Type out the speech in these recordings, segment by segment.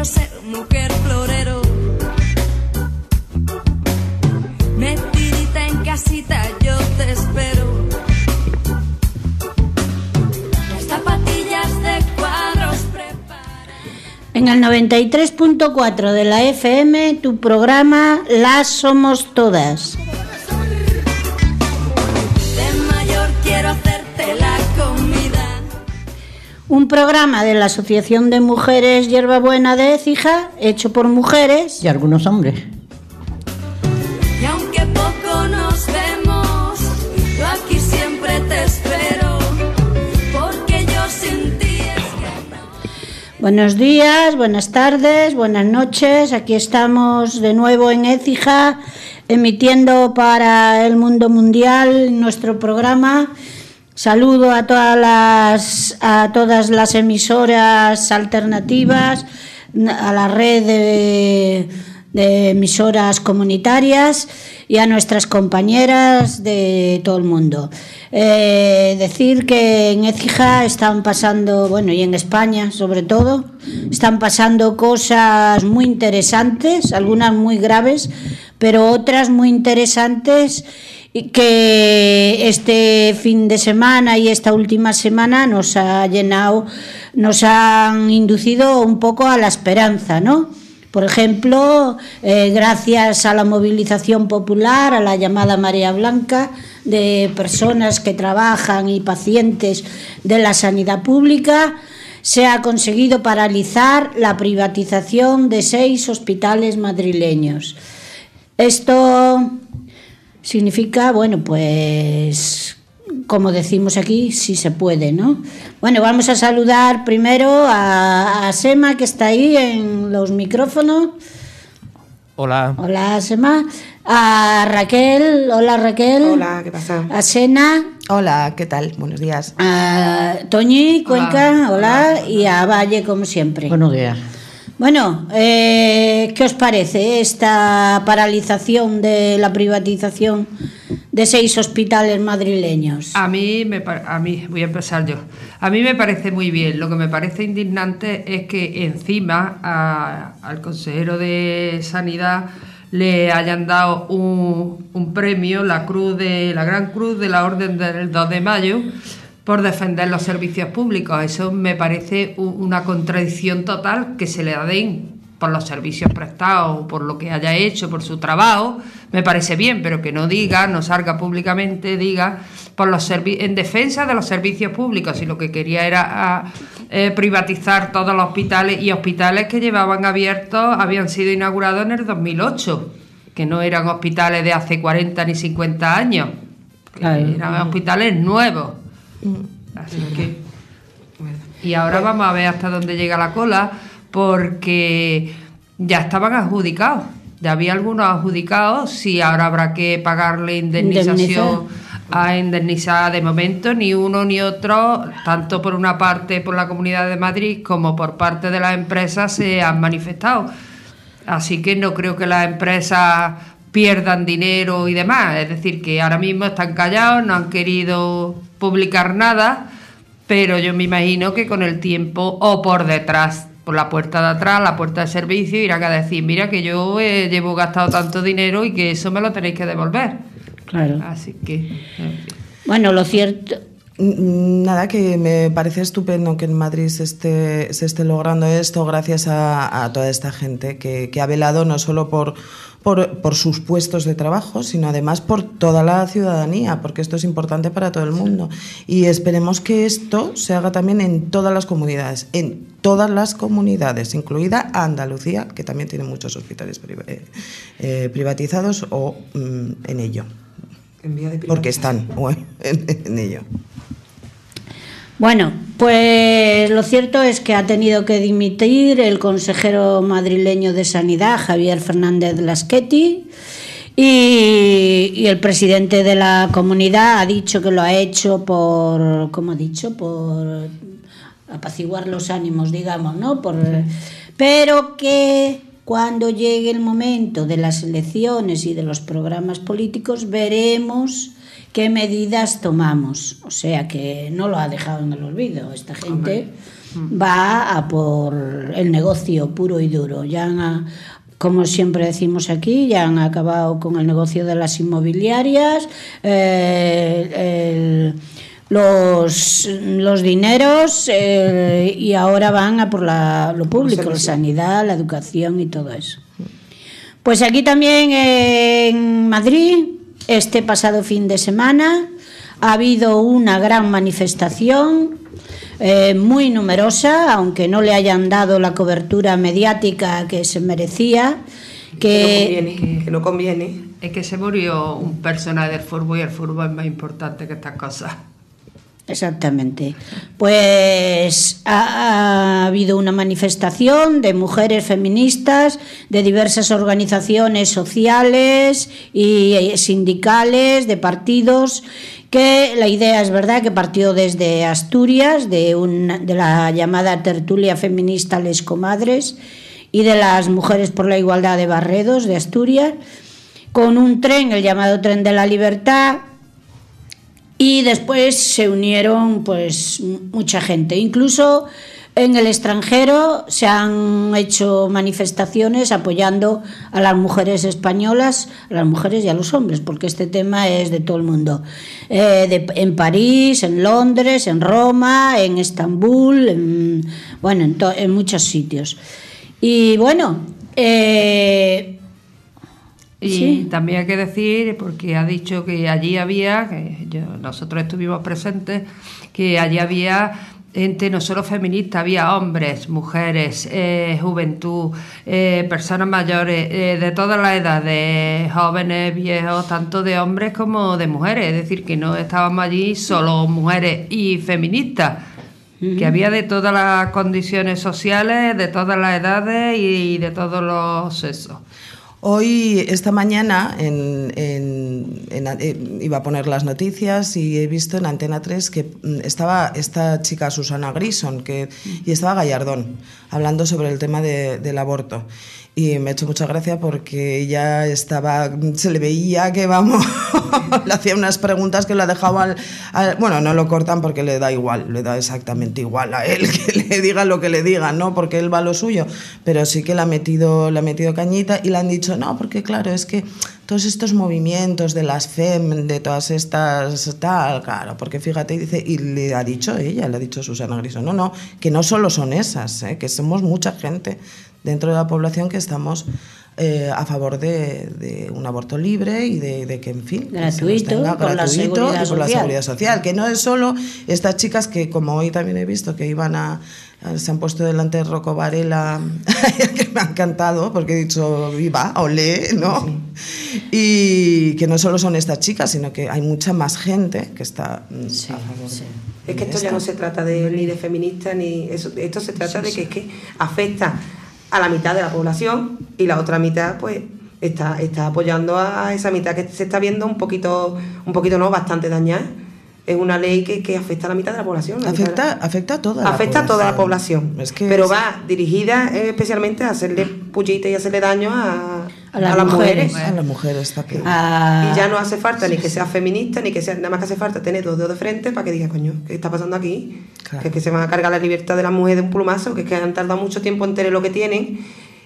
quiero ser mujer florero. Metidita en casita, yo te espero. Las zapatillas de cuadros preparadas. En el 93.4 de la FM, tu programa Las Somos Todas. De mayor quiero hacerte la comida. Un programa de la Asociación de Mujeres Hierbabuena de Écija, hecho por mujeres y algunos hombres. Y aunque poco nos vemos, yo aquí siempre te espero, porque yo sin ti es que no. Buenos días, buenas tardes, buenas noches. Aquí estamos de nuevo en Écija, emitiendo para el mundo mundial nuestro programa. Saludo a todas las emisoras alternativas, a la red de emisoras comunitarias y a nuestras compañeras de todo el mundo. Decir que en Écija están pasando, bueno, y en España sobre todo, están pasando cosas muy interesantes, algunas muy graves, pero otras muy interesantes, y que este fin de semana y esta última semana nos han inducido un poco a la esperanza, ¿no? Por ejemplo, gracias a la movilización popular, a la llamada Marea Blanca de personas que trabajan y pacientes de la sanidad pública, se ha conseguido paralizar la privatización de 6 hospitales madrileños. Esto significa, bueno, pues, como decimos aquí, sí se puede, ¿no? Bueno, vamos a saludar primero a Sema, que está ahí en los micrófonos. Hola. Hola, Sema. A Raquel. Hola, Raquel. Hola, ¿qué pasa? A Sena. Hola, ¿qué tal? Buenos días. A Toñi Cuenca. Hola. Y a Valle, como siempre. Buenos días. Bueno, ¿qué os parece esta paralización de la privatización de 6 hospitales madrileños? A mí voy a empezar yo. A mí me parece muy bien. Lo que me parece indignante es que encima al consejero de Sanidad le hayan dado un premio, la Gran Cruz de la Orden del 2 de Mayo, por defender los servicios públicos. Eso me parece una contradicción total, que se le den por los servicios prestados, por lo que haya hecho, por su trabajo, me parece bien, pero que no salga públicamente, diga en defensa de los servicios públicos, si lo que quería era privatizar todos los hospitales, y hospitales que llevaban abiertos, habían sido inaugurados en el 2008, que no eran hospitales de hace 40 ni 50 años, eran hospitales nuevos. Así que, y ahora vamos a ver hasta dónde llega la cola, porque ya estaban adjudicados, ya había algunos adjudicados. Si ahora habrá que pagarle indemnización a indemnizar, de momento ni uno ni otro, tanto por una parte por la Comunidad de Madrid como por parte de las empresas, se han manifestado. Así que no creo que las empresas pierdan dinero y demás, es decir, que ahora mismo están callados, no han querido publicar nada, pero yo me imagino que con el tiempo, o por detrás, por la puerta de atrás, la puerta de servicio, irán a decir, mira que yo llevo gastado tanto dinero y que eso me lo tenéis que devolver. Claro. Así que... Bueno, lo cierto... Nada, que me parece estupendo que en Madrid se esté logrando esto gracias a toda esta gente que ha velado no solo por sus puestos de trabajo, sino además por toda la ciudadanía, porque esto es importante para todo el mundo. Y esperemos que esto se haga también en todas las comunidades, incluida Andalucía, que también tiene muchos hospitales privatizados o en ello. Porque están en ello. Bueno, pues lo cierto es que ha tenido que dimitir el consejero madrileño de Sanidad, Javier Fernández Laschetti, y el presidente de la comunidad ha dicho que lo ha hecho por apaciguar los ánimos, digamos, ¿no? Pero que cuando llegue el momento de las elecciones y de los programas políticos veremos qué medidas tomamos. O sea que no lo ha dejado en el olvido esta gente. va a por el negocio puro y duro. Como siempre decimos aquí, ya han acabado con el negocio de las inmobiliarias, los dineros, y ahora van a por lo público, la sanidad, la educación y todo eso. Pues aquí también en Madrid, este pasado fin de semana, ha habido una gran manifestación, muy numerosa, aunque no le hayan dado la cobertura mediática que se merecía. Que no conviene. Es que se murió un personaje del fútbol y el fútbol es más importante que estas cosas. Exactamente. Pues ha habido una manifestación de mujeres feministas de diversas organizaciones sociales y sindicales, de partidos, que la idea es verdad que partió desde Asturias, de la llamada tertulia feminista Les Comadres y de las Mujeres por la Igualdad de Barredos de Asturias, con un tren, el llamado Tren de la Libertad. Y después se unieron pues mucha gente, incluso en el extranjero se han hecho manifestaciones apoyando a las mujeres españolas, a las mujeres y a los hombres, porque este tema es de todo el mundo, en París, en Londres, en Roma, en Estambul, en muchos sitios. Y bueno, y sí, también hay que decir, porque ha dicho que allí había, nosotros estuvimos presentes, que allí había gente no solo feminista, había hombres, mujeres, juventud, personas mayores, de todas las edades, jóvenes, viejos, tanto de hombres como de mujeres, es decir, que no estábamos allí solo mujeres y feministas, que había de todas las condiciones sociales, de todas las edades y de todos los sexos. Hoy, esta mañana, iba a poner las noticias y he visto en Antena 3 que estaba esta chica Susana Grison y estaba Gallardón hablando sobre el tema del aborto. Y me ha hecho mucha gracia porque ella se le veía que le hacía unas preguntas que la dejaba bueno, no lo cortan porque le da igual, le da exactamente igual a él que le digan lo que le digan, ¿no? Porque él va a lo suyo, pero sí que le ha metido cañita y le han dicho, no, porque claro, es que todos estos movimientos de las FEM, de todas estas tal, claro, porque fíjate, dice, y le ha dicho Susana Grison, no, que no solo son esas, que somos mucha gente dentro de la población que estamos a favor de un aborto libre y de que, en fin, gratuito, por la seguridad social, que no es solo estas chicas que, como hoy también he visto, que se han puesto delante de Rocco Varela, que me ha encantado, porque he dicho, viva, olé, ¿no? Sí. Y que no solo son estas chicas, sino que hay mucha más gente que está a favor. Sí. Es que esto ya no se trata ni de feminista, ni eso, esto se trata de que es que afecta a la mitad de la población y la otra mitad pues está apoyando a esa mitad que se está viendo un poquito no, bastante dañada. Es una ley que afecta a la mitad de la población. Afecta a toda la población. Es que pero va dirigida especialmente a hacerle pullita y hacerle daño a las mujeres. A las mujeres, está claro. Y ya no hace falta ni que sea feminista, ni que sea, nada más que hace falta tener dos dedos de frente para que diga, coño, ¿qué está pasando aquí? Claro. Que es que se van a cargar la libertad de las mujeres de un plumazo, que es que han tardado mucho tiempo en tener lo que tienen,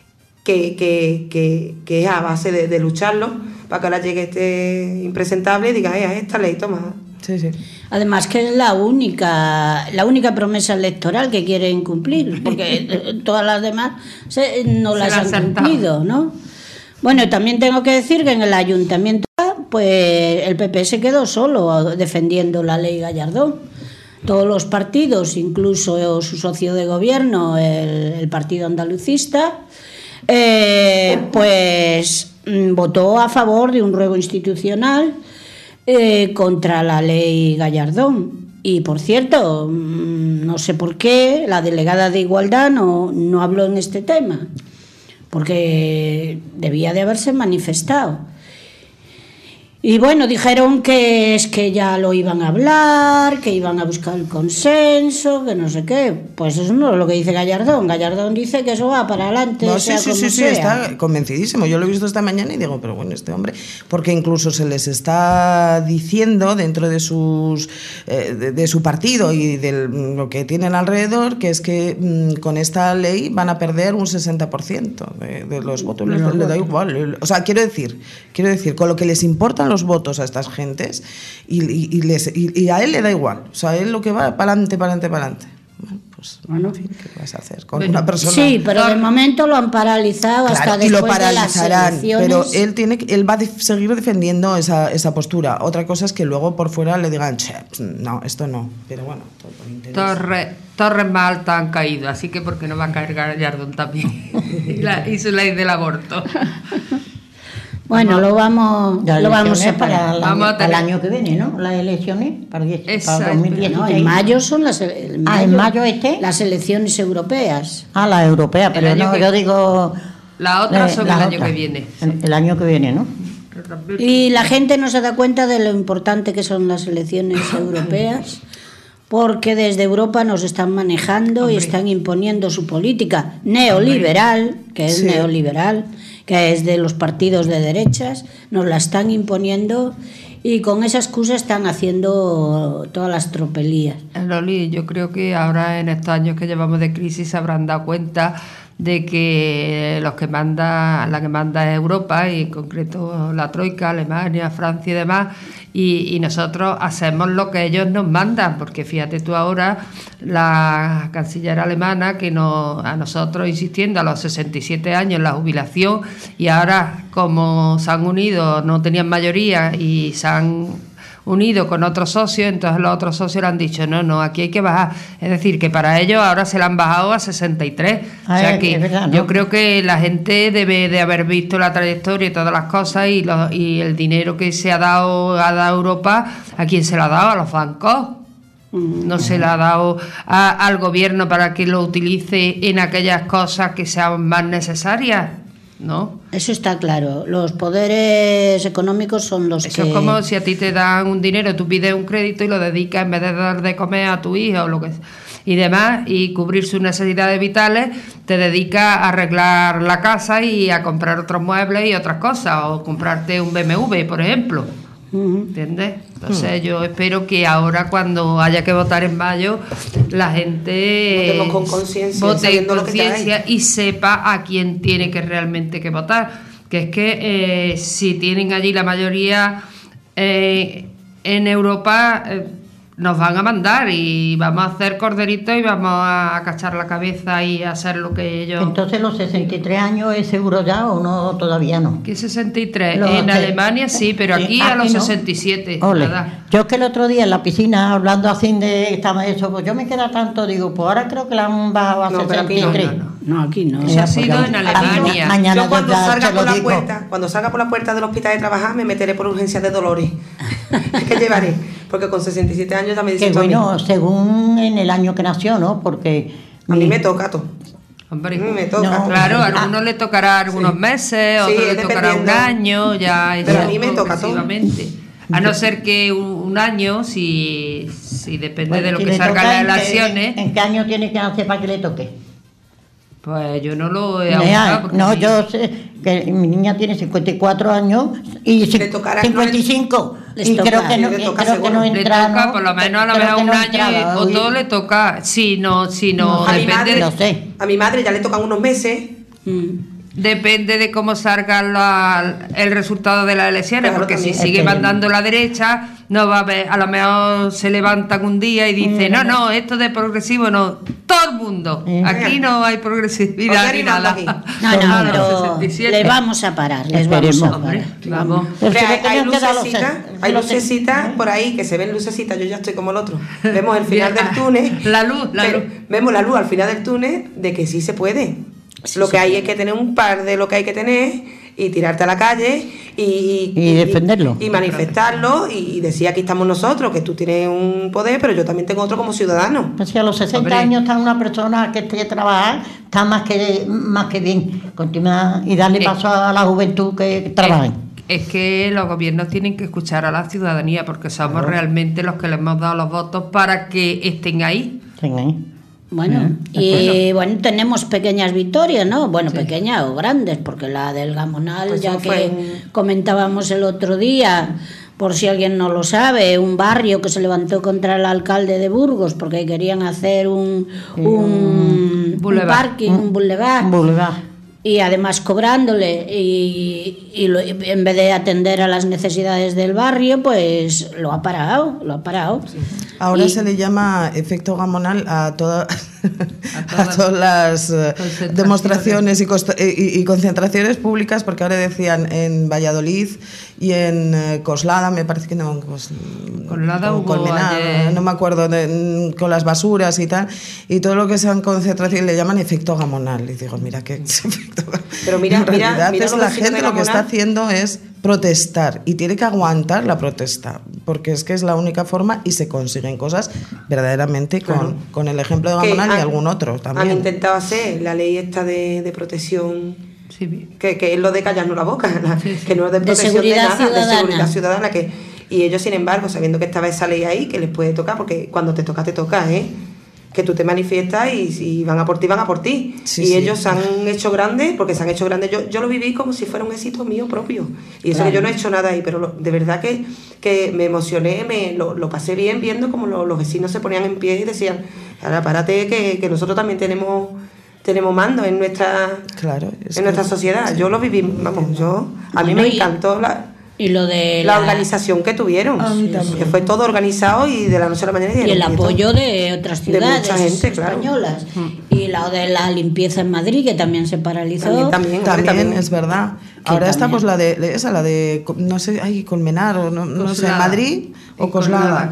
que es a base de lucharlo, para que ahora llegue este impresentable y diga, esta ley, toma. Sí. Además que es la única promesa electoral que quieren cumplir, porque todas las demás no las han cumplido, ¿no? Bueno, también tengo que decir que en el ayuntamiento pues el PP se quedó solo defendiendo la ley Gallardón. Todos los partidos, incluso su socio de gobierno, el Partido Andalucista, pues votó a favor de un ruego institucional contra la ley Gallardón. Y por cierto, no sé por qué la delegada de Igualdad no habló en este tema, porque debía de haberse manifestado. Y bueno, dijeron que es que ya lo iban a hablar, que iban a buscar el consenso, que no sé qué. Pues eso no es lo que dice Gallardón. Gallardón dice que eso va para adelante, No, sea sí, como sí, sea. está convencidísimo. Yo lo he visto esta mañana y digo, pero bueno, este hombre, porque incluso se les está diciendo dentro de sus de su partido y de lo que tienen alrededor, que es que con esta ley van a perder un 60% de los votos. Les da igual. O sea, quiero decir, con lo que les importan los votos a estas gentes y a él le da igual. O sea, a él lo que va para adelante. Bueno, en fin, ¿qué vas a hacer con una persona? Sí, pero de momento lo han paralizado, Claro, hasta y lo después de las paralizarán, elecciones. pero él va a seguir defendiendo esa postura. Otra cosa es que luego por fuera le digan, no, esto no. Pero bueno, todo por interés. Torres más altas han caído, así que ¿por qué no va a caer Gallardón también? y su ley del aborto. Bueno, lo vamos a para parar. Vamos a para el tener- año que viene, ¿no? Las elecciones para Exacto. 2016. No, en mayo son las ¿en mayo las elecciones europeas. La europea, pero año no, que- yo digo... Las otras son el las año otras. que viene. El año que viene, ¿no? Y la gente no se da cuenta de lo importante que son las elecciones europeas, porque desde Europa nos están manejando y están imponiendo su política neoliberal, que es neoliberal, que es de los partidos de derechas, nos la están imponiendo y con esa excusa están haciendo todas las tropelías. Loli, yo creo que ahora en estos años que llevamos de crisis se habrán dado cuenta de que la que manda es Europa, y en concreto la Troika, Alemania, Francia y demás, y nosotros hacemos lo que ellos nos mandan, porque fíjate tú ahora, la canciller alemana que a nosotros insistiendo a los 67 años la jubilación, y ahora como se han unido, no tenían mayoría y se han unido con otros socios, entonces los otros socios le han dicho, no, aquí hay que bajar. Es decir, que para ellos ahora se la han bajado a 63. O sea que es verdad, ¿no? yo creo que la gente debe de haber visto la trayectoria y todas las cosas y el dinero que se ha dado Europa, ¿a quién se lo ha dado? A los bancos. No se le ha dado al gobierno para que lo utilice en aquellas cosas que sean más necesarias, ¿no? Eso está claro. Los poderes económicos son los Eso que... es como si a ti te dan un dinero, tú pides un crédito y lo dedicas, en vez de dar de comer a tu hija o lo que y demás, y cubrir sus necesidades vitales, te dedicas a arreglar la casa y a comprar otros muebles y otras cosas, o comprarte un BMW, por ejemplo. ¿Entiendes? Entonces yo espero que ahora, cuando haya que votar en mayo, la gente Votemos con conciencia, vote en sabiendo lo que conciencia y sepa a quién tiene que realmente que votar. Que es que si tienen allí la mayoría en Europa, nos van a mandar y vamos a hacer corderitos y vamos a cachar la cabeza y a hacer lo que ellos... Entonces, ¿los 63 años es seguro ya o no? Todavía no. ¿Qué 63? Los En de- Alemania sí, pero sí, aquí a los aquí no. 67. Ole. Nada. Yo es que el otro día en la piscina, hablando así de estaba eso, pues yo me queda tanto, digo, pues ahora creo que la han bajado a No, pero aquí no, 63. No, aquí no. Eso ha pues sido en Alemania. Mañana Yo cuando ya salga se lo por la digo. puerta, cuando salga por la puerta del hospital de trabajar, me meteré por urgencias de dolores. ¿Qué llevaré? Porque con 67 años ya me Que dicen bueno, según en el año que nació, ¿no? Porque a mí me toca todo. Hombre, A mí me toca. No. claro, a algunos le tocará algunos meses, a Sí, otros le es tocará un dependiendo. año, ya Pero eso a mí me toca todo. progresivamente. A no ser que un año, si depende bueno, de lo si que le salgan toca, las ¿en qué- elecciones, ¿En qué año tiene que nacer para que le toque? pues yo no lo he Mira, apuntado. porque no, mi- yo sé que mi niña tiene 54 años y Le tocará, 55. Les Y toca, creo que no, le toca creo que no seguro. le entra, toca ¿no? por lo menos a lo Creo mejor que un no año entraba, o oye. todo le toca. Si no, a mi depende, madre, No sé. a mi madre ya le tocan unos meses. depende de cómo salga el resultado de las elecciones, Claro, porque si también. sigue Esperemos. mandando la derecha, no va a haber, a lo mejor se levantan un día y dicen, no, esto de progresivo no, todo el mundo, aquí no hay progresividad Os ni animando nada. aquí. No, A los pero 67. les vamos a parar, les Esperemos. vamos a Hombre, parar. vamos. Pero Hombre, si le hay tenían que dar los lucecitas, seis- hay los seis- lucecitas por ahí que se ven lucecitas. Yo ya estoy como el otro. Vemos el final del túnel. La luz, pero vemos la luz al final del túnel de que sí se puede. Lo que hay es que tener un par de lo que hay que tener y tirarte a la calle Y defenderlo. y manifestarlo y decir aquí estamos nosotros, que tú tienes un poder, pero yo también tengo otro como ciudadano. Pues si a los 60 Hombre. años está una persona que esté a trabajar, está más que bien. Continuar y darle paso a la juventud que trabajen. es que los gobiernos tienen que escuchar a la ciudadanía, porque somos realmente los que les hemos dado los votos para que estén ahí. Bueno, y bueno, tenemos pequeñas victorias, ¿no? Bueno, pequeñas o grandes, porque la del Gamonal, Pues ya eso que comentábamos el otro día, por si alguien no lo sabe, un barrio que se levantó contra el alcalde de Burgos porque querían hacer un parking, un boulevard. Y además cobrándole en vez de atender a las necesidades del barrio, pues lo ha parado. Sí. Ahora se le llama efecto Gamonal a todas las demostraciones y concentraciones públicas, porque ahora decían en Valladolid y en Coslada, me parece que no, Coslada hubo Colmenar, no me acuerdo, con las basuras y tal, y todo lo que sean concentraciones le llaman efecto Gamonal. Y digo, mira qué efecto. Pero mira, en realidad mira es la gente lo que está haciendo es protestar, y tiene que aguantar la protesta, porque es que es la única forma y se consiguen cosas verdaderamente con el ejemplo de Gamonal y algún otro también. Han intentado hacer la ley esta de protección, que es lo de callarnos la boca, que no es de protección de nada, de seguridad ciudadana, y ellos, sin embargo, sabiendo que estaba esa ley ahí, que les puede tocar, porque cuando te toca, que tú te manifiestas y van a por ti. Ellos se han hecho grandes, porque se han hecho grandes. Yo lo viví como si fuera un éxito mío propio. Y eso que yo no he hecho nada ahí, pero de verdad que me emocioné, lo pasé bien viendo como los vecinos se ponían en pie y decían, ahora párate, que nosotros también tenemos mando en nuestra sociedad. Yo lo viví, a mí me encantó y lo de la organización que tuvieron, que fue todo organizado y de la noche a la mañana. Y el apoyo de otras ciudades de mucha gente, españolas. Y la de la limpieza en Madrid, que también se paralizó. También es verdad. Ahora está pues la de no sé, Colmenar o no sé, Madrid o Coslada.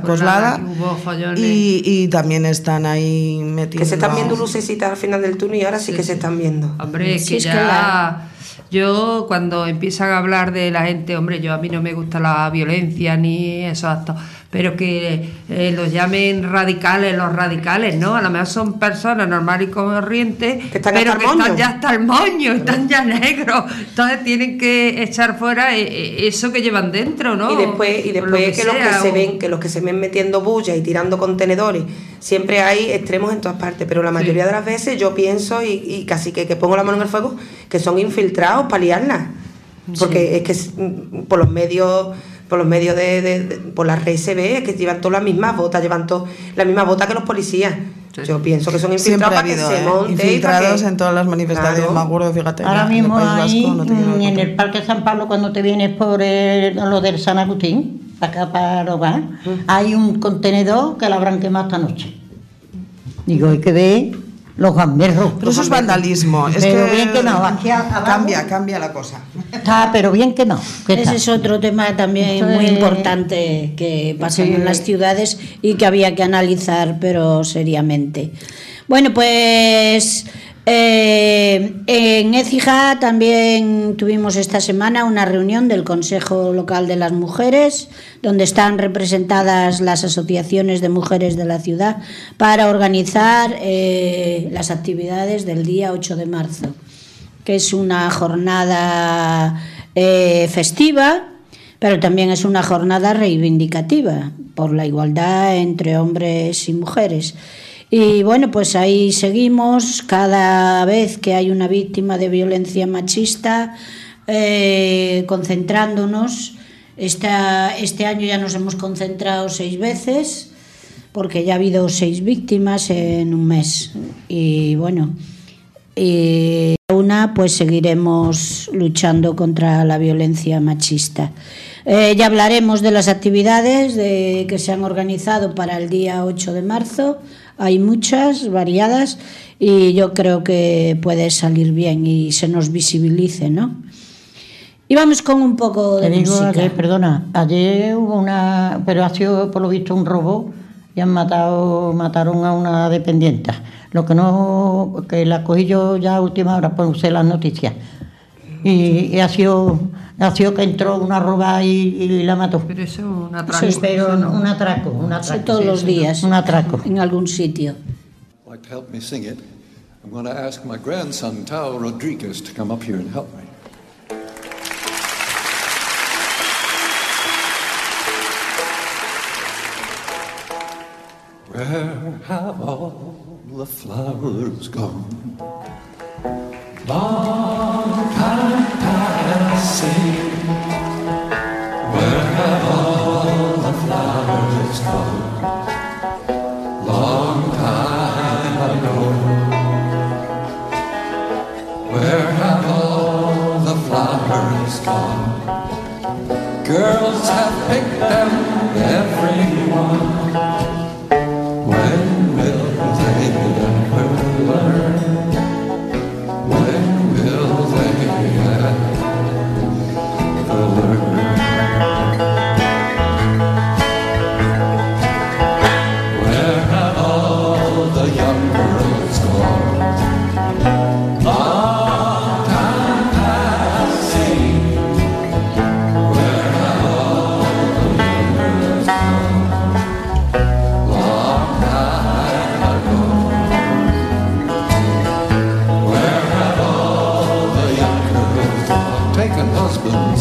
Y también están ahí metidos. Que se están viendo lucecitas al final del turno y ahora sí que se están viendo. Hombre, que ya... Yo, cuando empiezan a hablar de la gente, a mí no me gusta la violencia ni esos actos, pero que los llamen radicales, los radicales, ¿no? A lo mejor son personas normales y corrientes, pero que están ya hasta el moño, están ya negros, entonces tienen que echar fuera eso que llevan dentro, ¿no? Y después que los que se ven metiendo bulla y tirando contenedores, siempre hay extremos en todas partes, pero la mayoría de las veces yo pienso y casi que pongo la mano en el fuego, que son infiltrados para liarla, porque es que por los medios por la red se ve que llevan todas las mismas botas, que los policías. Yo pienso que son infiltrados para que se monte, infiltrados en todas las manifestaciones. Me acuerdo, fíjate, ahora mismo ahí en el Parque San Pablo, cuando te vienes por lo del San Agustín, acá para Hogar, hay un contenedor que lo habrán quemado esta noche. Digo, hay que ver los gamberros. Pero eso es vandalismo. Pero bien quemado. Aquí cambia la cosa. Está, pero bien quemado. Ese es otro tema también muy importante que pasa en las ciudades y que había que analizar, pero seriamente. Bueno, pues en Écija también tuvimos esta semana una reunión del Consejo Local de las Mujeres, donde están representadas las asociaciones de mujeres de la ciudad para organizar las actividades del día 8 de marzo, que es una jornada festiva, pero también es una jornada reivindicativa por la igualdad entre hombres y mujeres. Y bueno, pues ahí seguimos cada vez que hay una víctima de violencia machista, concentrándonos. Este año ya nos hemos concentrado 6 veces, porque ya ha habido 6 víctimas en un mes. Y bueno, pues seguiremos luchando contra la violencia machista. Ya hablaremos de las actividades que se han organizado para el día 8 de marzo. Hay muchas, variadas, y yo creo que puede salir bien y se nos visibilice, ¿no? Y vamos con un poco de música. Ayer hubo pero ha sido por lo visto un robo y mataron a una dependienta. Lo que la cogí yo ya a última hora, pues usé las noticias. Y ha sido que entró una roba y la mató. Pero eso es un atraco. Sí, pero un atraco. Todos los días. Un atraco. En algún sitio. Like to help me sing it. I'm going to ask my grandson Tao Rodriguez to come up here and help me. Where have all the flowers gone? Long time passing. Where have all the flowers gone? Long time ago. Where have all the flowers gone? Girls have picked them, every one. When will they ever learn? When will they ever learn? Where have all the young girls gone? Long time passing. Where have all the young girls gone? Long time ago. Where have all the young girls gone? Taken husbands,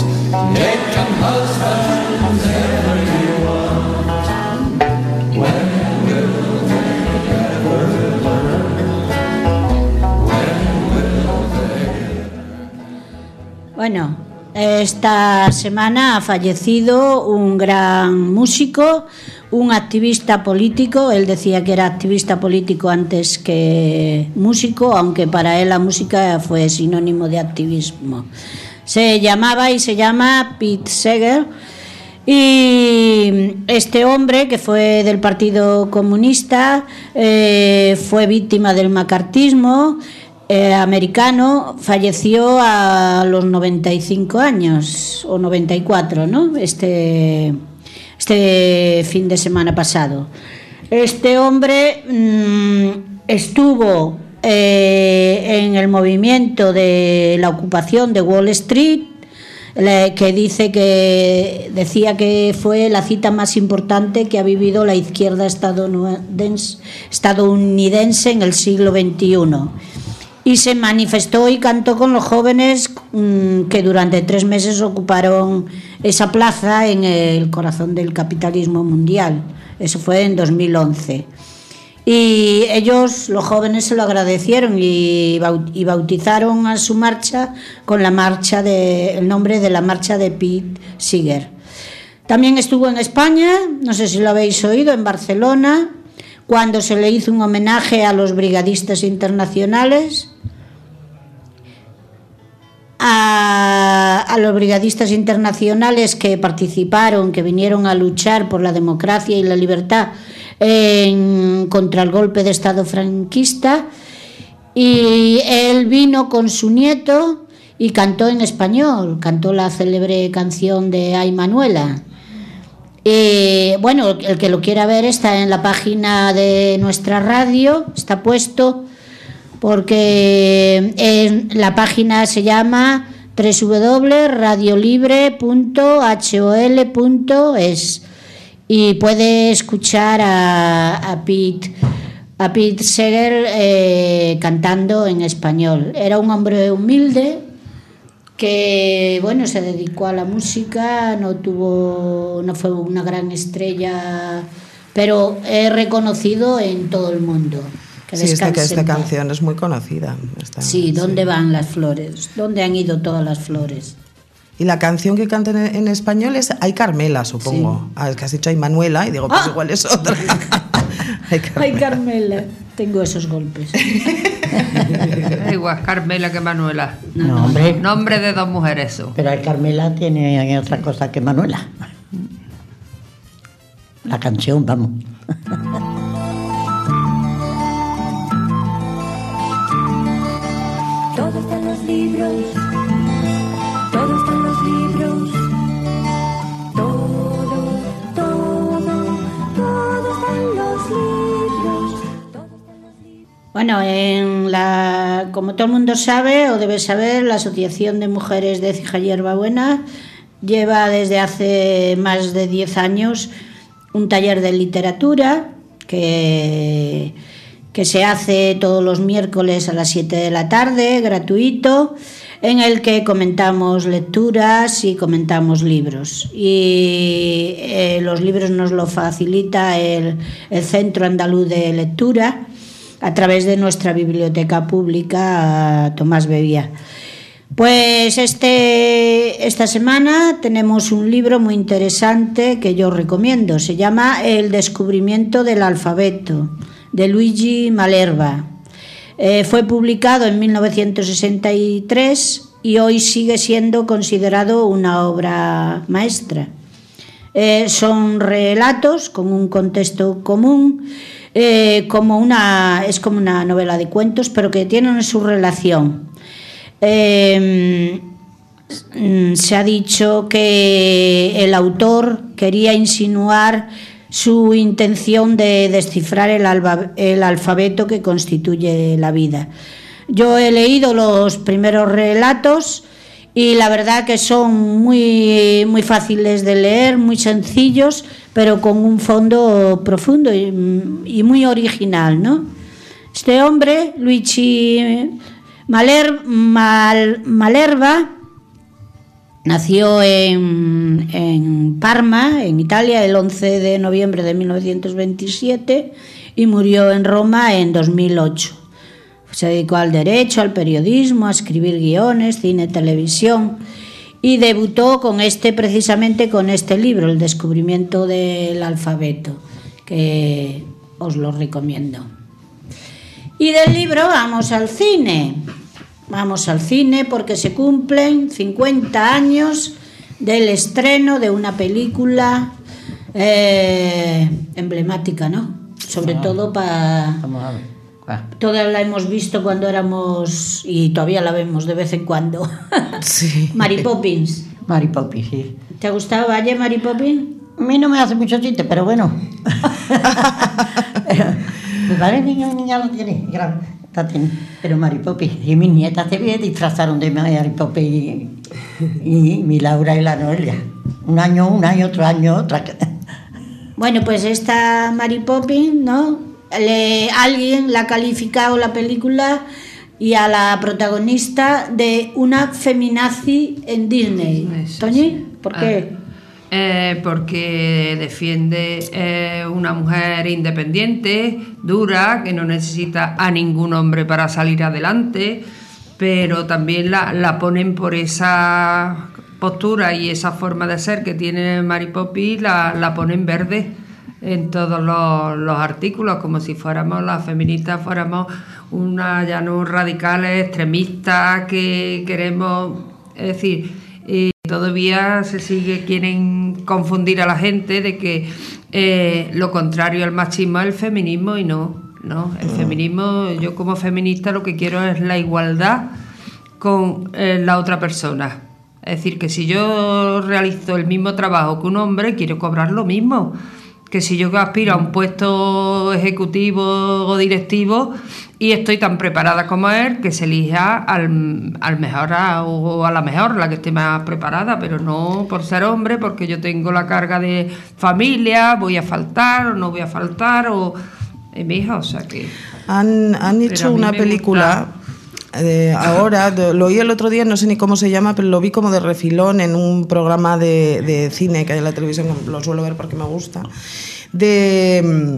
everyone. When will they ever learn? When will they? Bueno, esta semana ha fallecido un gran músico, un activista político. Él decía que era activista político antes que músico, aunque para él la música fue sinónimo de activismo. Se llamaba y se llama Pete Seeger, y este hombre, que fue del Partido Comunista, fue víctima del macartismo americano, falleció a los 95 años o 94, ¿no? Este fin de semana pasado. Este hombre estuvo en el movimiento de la ocupación de Wall Street, que decía que fue la cita más importante que ha vivido la izquierda estadounidense en el siglo XXI. Y se manifestó y cantó con los jóvenes que durante 3 meses ocuparon esa plaza en el corazón del capitalismo mundial. Eso fue en 2011. Y ellos, los jóvenes, se lo agradecieron y bautizaron a su marcha con el nombre de la marcha de Pete Seeger. También estuvo en España, no sé si lo habéis oído, en Barcelona, cuando se le hizo un homenaje a los brigadistas internacionales, a los brigadistas internacionales que participaron, que vinieron a luchar por la democracia y la libertad contra el golpe de Estado franquista. Y él vino con su nieto y cantó en español, cantó la célebre canción de Ay Manuela. Bueno, el que lo quiera ver está en la página de nuestra radio, está puesto, porque la página se llama www.radiolibre.hol.es y puede escuchar a Pete Seeger cantando en español. Era un hombre humilde que, bueno, se dedicó a la música, no fue una gran estrella, pero es reconocido en todo el mundo. Que sí, esta canción es muy conocida. Sí, ¿dónde van las flores? ¿Dónde han ido todas las flores? Y la canción que cantan en español es Ay Carmela, supongo. Sí. Es que has dicho Ay Manuela y digo, pues igual es otra. Ay Carmela, tengo esos golpes. Igual Carmela que Manuela. No, hombre. Nombre de 2 mujeres eso. Pero Ay Carmela tiene otra cosa que Manuela. La canción, vamos. Todo está en los libros. Todo está en los libros. Todo está en los libros. Bueno, como todo el mundo sabe o debe saber, la Asociación de Mujeres de Écija Hierbabuena lleva desde hace más de 10 años un taller de literatura que se hace todos los miércoles a las 7 de la tarde, gratuito. en el que comentamos lecturas y comentamos libros. Y los libros nos lo facilita el Centro Andaluz de Lectura a través de nuestra biblioteca pública Tomás Bebía. Pues esta semana tenemos un libro muy interesante que yo recomiendo. Se llama El descubrimiento del alfabeto, de Luigi Malerba. Fue publicado en 1963 y hoy sigue siendo considerado una obra maestra. Son relatos con un contexto común, es como una novela de cuentos, pero que tienen su relación. Se ha dicho que el autor quería insinuar su intención de descifrar el alfabeto que constituye la vida. Yo he leído los primeros relatos y la verdad que son muy, muy fáciles de leer, muy sencillos, pero con un fondo profundo y muy original, ¿no? Este hombre, Luigi Malerba, nació en Parma, en Italia, el 11 de noviembre de 1927 y murió en Roma en 2008. Se dedicó al derecho, al periodismo, a escribir guiones, cine, televisión y debutó precisamente con este libro, El descubrimiento del alfabeto, que os lo recomiendo. Y del libro vamos al cine. Vamos al cine porque se cumplen 50 años del estreno de una película emblemática, ¿no? Sobre todo para... Todas la hemos visto cuando éramos... y todavía la vemos de vez en cuando. Sí. Mary Poppins. Mary Poppins, sí. ¿Te ha gustado, Valle, Mary Poppins? A mí no me hace mucho chiste, pero bueno. Mi padre niña lo tiene, pero Mary Poppins y mis nietas se disfrazaron de Mary Poppins y mi Laura y la Noelia. Un año, otro año, otra. Bueno, pues esta Mary Poppins, ¿no? Alguien la ha calificado la película y a la protagonista de una feminazi en Disney. ¿Toñi? ¿Por qué? Porque defiende una mujer independiente, dura, que no necesita a ningún hombre para salir adelante, pero también la ponen por esa postura y esa forma de ser que tiene Mary Poppins, la ponen verde en todos los artículos, como si fuéramos las feministas, fuéramos ya no radicales, extremistas, que queremos, es decir, todavía quieren confundir a la gente de que lo contrario al machismo es el feminismo y no, el feminismo, yo como feminista lo que quiero es la igualdad con la otra persona. Es decir, que si yo realizo el mismo trabajo que un hombre, quiero cobrar lo mismo. Que si yo aspiro a un puesto ejecutivo o directivo y estoy tan preparada como él, que se elija al mejor o a la mejor, la que esté más preparada, pero no por ser hombre, porque yo tengo la carga de familia, voy a faltar o no voy a faltar, o mi hija, o sea que... Han hecho una película... ahora, lo oí el otro día, no sé ni cómo se llama, pero lo vi como de refilón en un programa de cine que hay en la televisión, lo suelo ver porque me gusta, de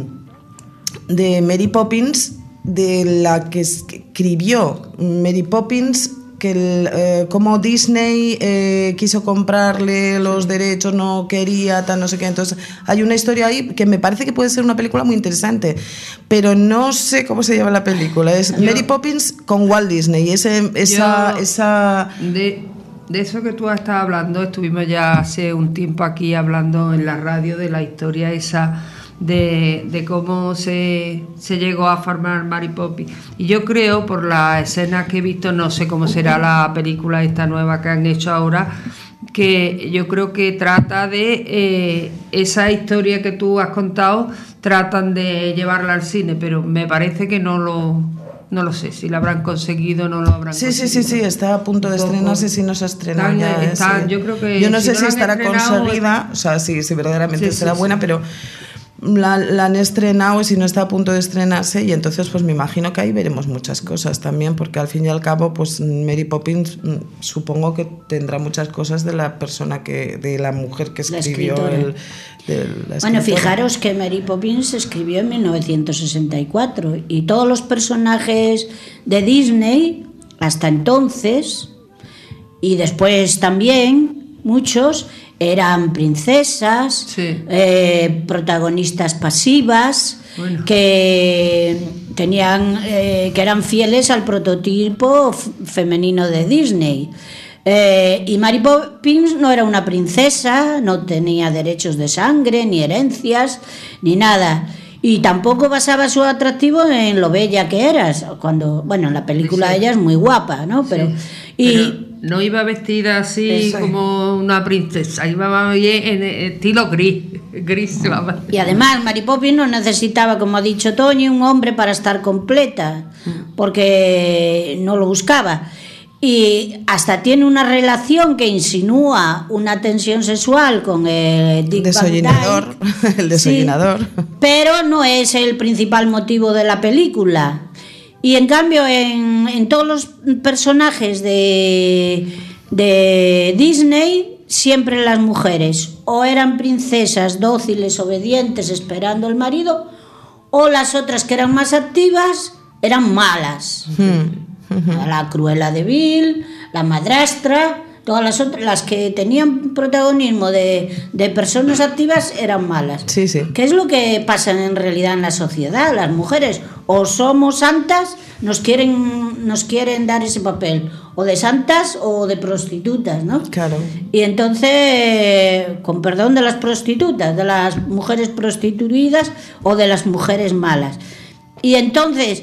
Mary Poppins, de la que escribió Mary Poppins, que como Disney quiso comprarle los derechos, no quería, tal, no sé qué. Entonces hay una historia ahí que me parece que puede ser una película muy interesante, pero no sé cómo se llama la película. Es Mary Poppins con Walt Disney. De eso que tú estás hablando, estuvimos ya hace un tiempo aquí hablando en la radio de la historia esa de cómo se llegó a formar Mary Poppins. Y yo creo, por la escena que he visto, no sé cómo será la película esta nueva que han hecho ahora, que yo creo que trata de esa historia que tú has contado, tratan de llevarla al cine, pero me parece que no lo sé, si lo habrán conseguido o no lo habrán conseguido. Sí, está a punto de estrenarse, si no se ha estrenado ya. Yo creo que yo no sé si no estará estrenado, conseguida, o sea, si verdaderamente será buena, pero la han estrenado y si no está a punto de estrenarse, y entonces pues me imagino que ahí veremos muchas cosas también, porque al fin y al cabo pues Mary Poppins supongo que tendrá muchas cosas de la persona de la mujer que escribió Bueno, fijaros que Mary Poppins se escribió en 1964 y todos los personajes de Disney hasta entonces y después también muchos eran princesas, Sí. Protagonistas pasivas, Bueno. que tenían, que eran fieles al prototipo femenino de Disney. Y Mary Poppins no era una princesa, no tenía derechos de sangre, ni herencias, ni nada. Y tampoco basaba su atractivo en lo bella que eras. Cuando, bueno, en la película Sí. ella es muy guapa, ¿no? Pero, Pero no iba vestida así Eso es. como una princesa, iba bien en estilo gris. y además Mary Poppins no necesitaba, como ha dicho Toñi, un hombre para estar completa, porque no lo buscaba. Y hasta tiene una relación que insinúa una tensión sexual con el Dick Van Desollinador, Dyke. el desollinador. Sí, pero no es el principal motivo de la película. Y en cambio en todos los personajes de Disney, siempre las mujeres o eran princesas dóciles, obedientes, esperando al marido, o las otras que eran más activas eran malas. La Cruella de Vil, la madrastra, todas las otras, las que tenían protagonismo de personas activas eran malas. Sí, sí. ¿Qué es lo que pasa en realidad en la sociedad? Las mujeres o somos santas, nos quieren dar ese papel, o de santas o de prostitutas, ¿no? Claro. Y entonces, con perdón de las prostitutas, de las mujeres prostituidas o de las mujeres malas. Y entonces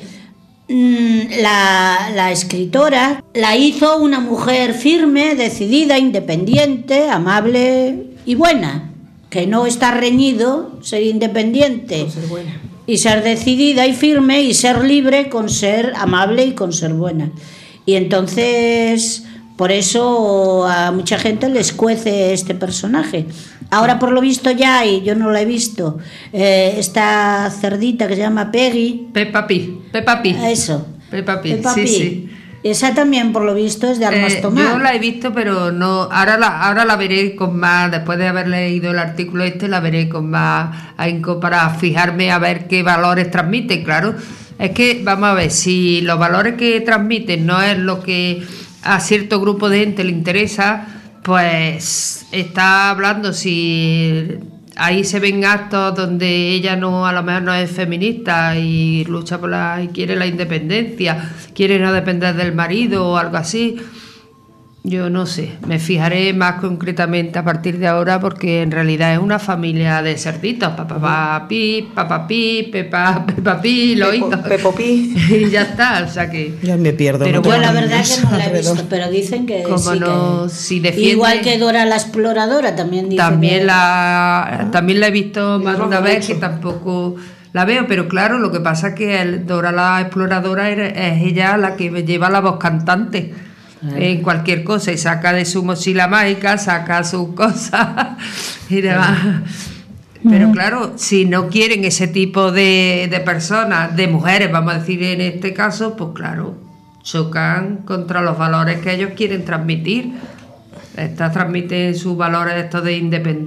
la escritora la hizo una mujer firme, decidida, independiente, amable y buena, que no está reñido ser independiente Ser buena. y ser decidida y firme y ser libre con ser amable y con ser buena. Y entonces por eso a mucha gente les cuece este personaje. Ahora por lo visto ya hay, yo no la he visto, esta cerdita que se llama Peggy. Peppa Pig. Eso. Peppa Pig, Peppa sí, Pig. sí. Esa también por lo visto es de armas tomar. Yo la he visto, pero no. Ahora la veré con más. Después de haber leído el artículo la veré con más ahínco para fijarme a ver qué valores transmiten. Claro, es que vamos a ver si los valores que transmiten no es lo que a cierto grupo de gente le interesa, pues está hablando si ahí se ven actos donde ella no, a lo mejor no es feminista y lucha y quiere la independencia, quiere no depender del marido o algo así. Yo no sé, me fijaré más concretamente a partir de ahora, porque en realidad es una familia de cerditos, Peppa Pig, Peppa Pig, lo oigo. Peppa Pig. Y ya está, o sea que... Ya me pierdo. Pero no Yo tengo la verdad niños que no la he alrededor. visto, pero dicen que Como sí no, que... si defiende- Igual que Dora la exploradora también dice También que... también la he visto más de roba una vez, mucho. que tampoco la veo, pero claro, lo que pasa es que Dora la exploradora es ella la que lleva la voz cantante en cualquier cosa, y saca de su mochila mágica, saca sus cosas y demás. Pero claro, si no quieren ese tipo de personas, de mujeres, vamos a decir en este caso, pues claro, chocan contra los valores que ellos quieren transmitir. Estas transmiten sus valores estos de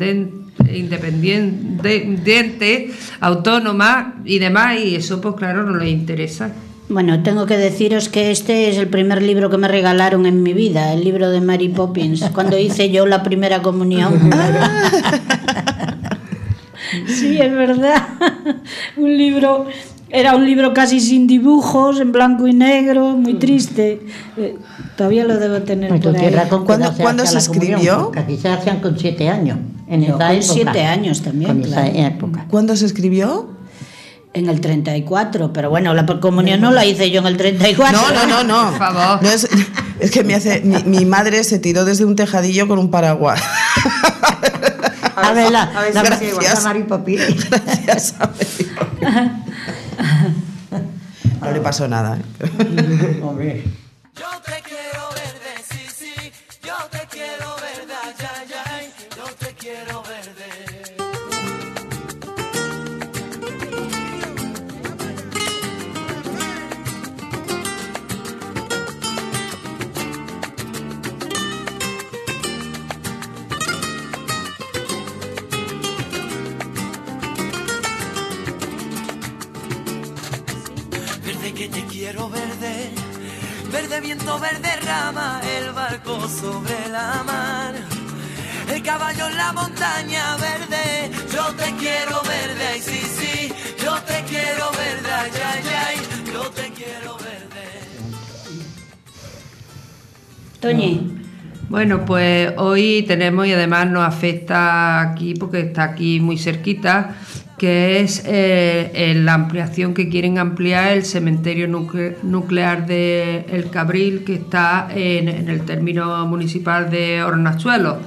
independiente, autónoma y demás, y eso pues claro no les interesa. Bueno, tengo que deciros que este es el primer libro que me regalaron en mi vida, el libro de Mary Poppins, cuando hice yo la primera comunión. Sí, es verdad. Era un libro casi sin dibujos, en blanco y negro, muy triste. Todavía lo debo tener En tu por ahí. tierra con ¿Cuándo- qué edad cuándo hace se la comunión? escribió? Porque aquí se hacían con 7 años. En Yo esa con época. 7 años también, Con esa claro. época. ¿Cuándo se escribió? En el 34, pero bueno, la comunión no la hice yo en el 34. No. Por favor. No es que mi madre se tiró desde un tejadillo con un paraguas. A ver, a ver si la me sigue igual. gracias. Mary Poppins. Gracias a Mary Poppins. No le pasó nada. Hombre. Yo te quiero verde, sí, sí. Yo te quiero verde, ay, ay, ay. Yo te quiero verde. que te quiero verde, verde viento, verde rama, el barco sobre la mar, el caballo en la montaña verde, yo te quiero verde, ay sí, sí, yo te quiero verde, ay, ay, ay, yo te quiero verde. Toñi. Bueno, pues hoy tenemos, y además nos afecta aquí porque está aquí muy cerquita, que es la ampliación que quieren ampliar el cementerio nuclear de El Cabril, que está en el término municipal de Hornachuelos.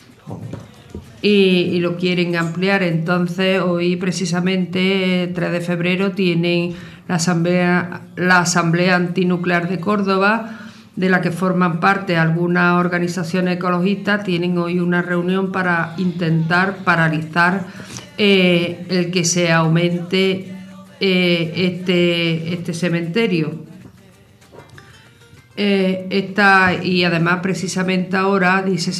Y lo quieren ampliar. Entonces hoy precisamente 3 de febrero tienen la asamblea antinuclear de Córdoba, de la que forman parte algunas organizaciones ecologistas. Tienen hoy una reunión para intentar paralizar el que se aumente este cementerio. Y además precisamente ahora dice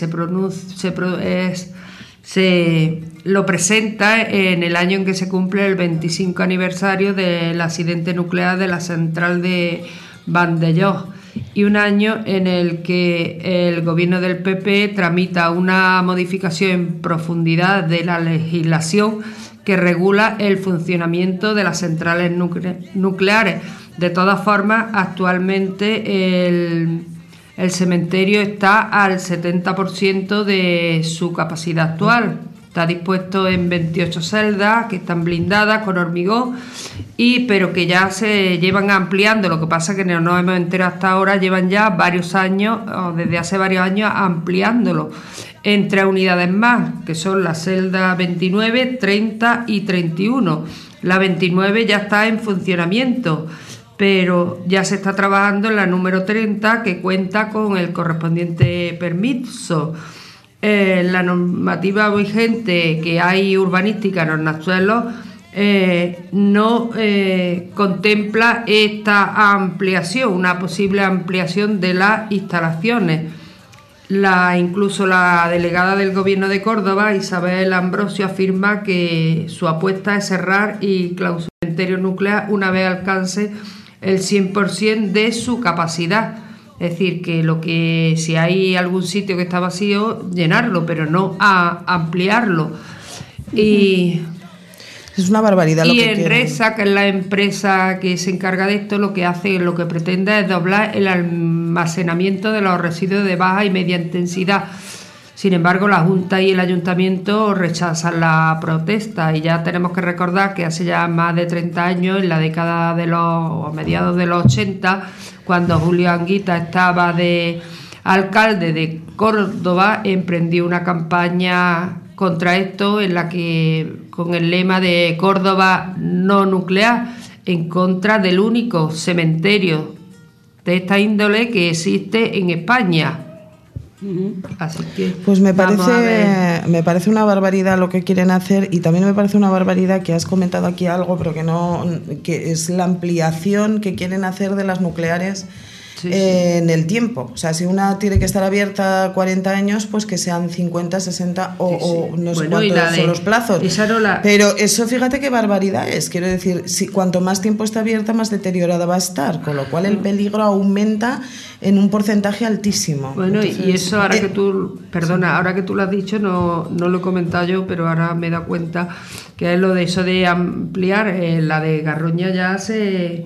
se lo presenta en el año en que se cumple el 25 aniversario del accidente nuclear de la central de Vandellós, y un año en el que el gobierno del PP tramita una modificación en profundidad de la legislación que regula el funcionamiento de las centrales nucleares. De todas formas, actualmente el cementerio está al 70% de su capacidad actual. Está dispuesto en 28 celdas que están blindadas con hormigón, pero que ya se llevan ampliando. Lo que pasa es que no nos hemos enterado hasta ahora, llevan ya varios años, o desde hace varios años, ampliándolo en 3 unidades más, que son las celdas 29, 30 y 31. La 29 ya está en funcionamiento, pero ya se está trabajando en la número 30, que cuenta con el correspondiente permiso. La normativa vigente que hay urbanística en Hornachuelos no contempla esta ampliación, una posible ampliación de las instalaciones. Incluso la delegada del Gobierno de Córdoba, Isabel Ambrosio, afirma que su apuesta es cerrar y clausurar el cementerio nuclear una vez alcance el 100% de su capacidad. Es decir, que si hay algún sitio que está vacío, llenarlo, pero no ampliarlo. Y es una barbaridad lo que quieren. Y Enresa, que es la empresa que se encarga de esto, lo que pretende es doblar el almacenamiento de los residuos de baja y media intensidad. Sin embargo, la Junta y el Ayuntamiento rechazan la protesta, y ya tenemos que recordar que hace ya más de 30 años, en la década a mediados de los 80, cuando Julio Anguita estaba de alcalde de Córdoba, emprendió una campaña contra esto, en la que, con el lema de Córdoba no nuclear, en contra del único cementerio de esta índole que existe en España. Así que pues me parece una barbaridad lo que quieren hacer, y también me parece una barbaridad que has comentado aquí algo, pero que es la ampliación que quieren hacer de las nucleares. Sí. En el tiempo. O sea, si una tiene que estar abierta 40 años, pues que sean 50, 60 o no sé cuántos son los plazos. Pero eso, fíjate qué barbaridad es. Quiero decir, cuanto más tiempo está abierta, más deteriorada va a estar, con lo cual el peligro aumenta en un porcentaje altísimo. Bueno, entonces, y eso ahora que tú, ahora que tú lo has dicho, no lo he comentado yo, pero ahora me he dado cuenta que es lo de eso de ampliar. La de Garroña ya se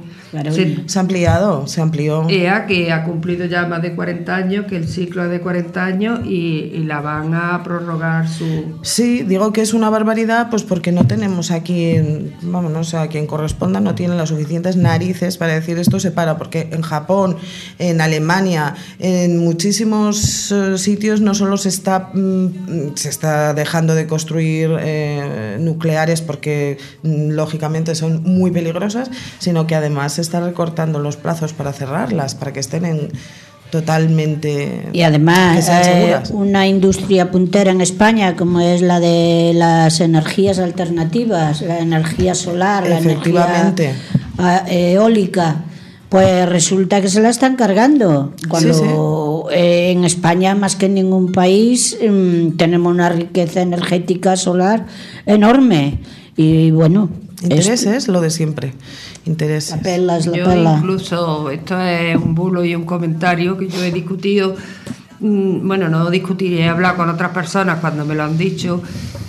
amplió. Que ha cumplido ya más de 40 años, que el ciclo es de 40 años y la van a prorrogar Sí, digo que es una barbaridad, pues porque no tenemos aquí, a quien corresponda no tiene las suficientes narices para decir esto se para, porque en Japón, en Alemania, en muchísimos sitios no solo se está dejando de construir nucleares porque lógicamente son muy peligrosas, sino que además se está recortando los plazos para cerrarlas, para que estén totalmente, y además una industria puntera en España como es la de las energías alternativas, la energía solar, la energía eólica, pues resulta que se la están cargando, cuando en España, más que en ningún país, tenemos una riqueza energética solar enorme. Y bueno, Intereses, lo de siempre. Intereses. La pela es la Yo pela. incluso, esto es un bulo y un comentario que yo he discutido, bueno, no discutir, he hablado con otras personas cuando me lo han dicho,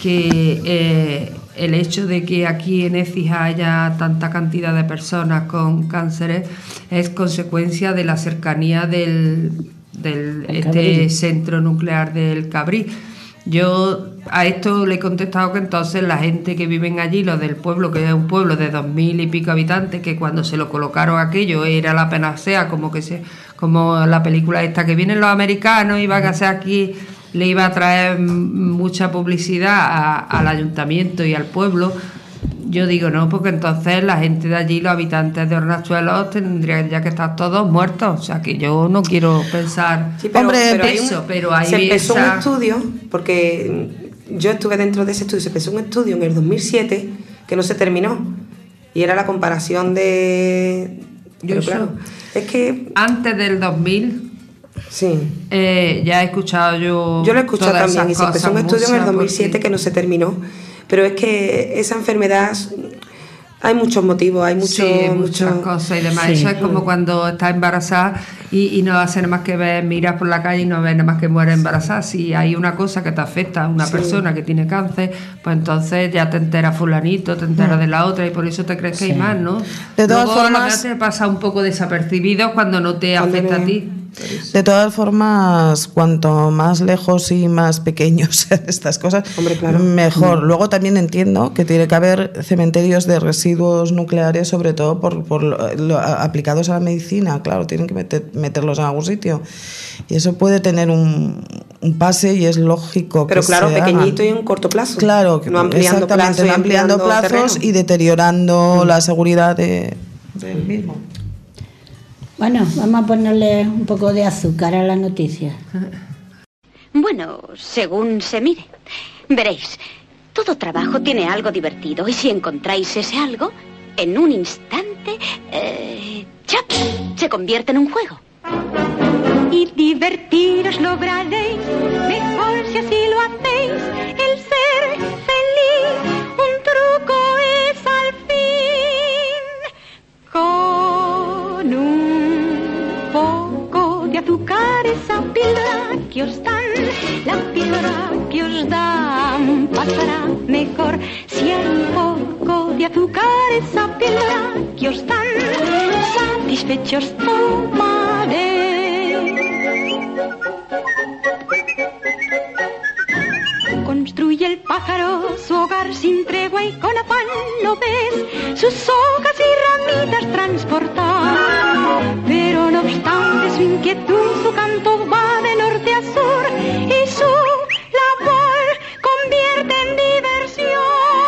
que el hecho de que aquí en Écija haya tanta cantidad de personas con cánceres es consecuencia de la cercanía del este centro nuclear del Cabrí. Yo a esto le he contestado que entonces la gente que viven allí, los del pueblo, que es un pueblo de 2000 y pico habitantes, que cuando se lo colocaron aquello era la panacea, como la película esta que vienen los americanos, iba a hacer aquí, le iba a traer mucha publicidad al ayuntamiento y al pueblo. Yo digo no, porque entonces la gente de allí, los habitantes de Hornachuelos, tendrían ya que estar todos muertos. O sea, que yo no quiero pensar pero hay se empezó esa... un estudio, porque yo estuve dentro de ese estudio, se empezó un estudio en el 2007 que no se terminó, y era la comparación de... Pero claro, es que... Antes del 2000... Sí. Ya he escuchado yo lo he escuchado también, y se empezó un estudio en el 2007 porque... que no se terminó. Pero es que esa enfermedad, hay muchos motivos, hay muchas cosas y demás. Sí. Eso es como cuando estás embarazada y no haces nada más que ver, miras por la calle y no ves nada más que muere embarazada. Si hay una cosa que te afecta a una persona que tiene cáncer, pues entonces ya te enteras fulanito, te enteras de la otra, y por eso te crees que hay más, ¿no? De todas Luego formas, te pasa un poco desapercibido cuando no te afecta a ti. De todas formas, cuanto más lejos y más pequeños sean estas cosas, mejor. Luego también entiendo que tiene que haber cementerios de residuos nucleares, sobre todo aplicados a la medicina. Claro, tienen que meterlos en algún sitio. Y eso puede tener un pase, y es lógico. Pero que claro, se pequeñito hagan. y en corto plazo. Claro, no ampliando exactamente, plazos, no ampliando plazos terreno. y deteriorando la seguridad del mismo. Bueno, vamos a ponerle un poco de azúcar a la noticia. Bueno, según se mire. Veréis, todo trabajo tiene algo divertido, y si encontráis ese algo, en un instante, ¡chap!, se convierte en un juego. Y divertiros lograréis, mejor si así lo hacéis, el ser feliz, un truco es al fin. Con un poco de azúcar, esa píldora que os dan, la píldora que os dan pasará mejor. Si hay un poco de azúcar, esa píldora que os dan, satisfechos tomaréis. Construye el pájaro su hogar sin tregua y con afán, ¿no ves? Sus hojas y ramitas transportar. Pero no obstante su inquietud, su canto va de norte a sur, y su labor convierte en diversión.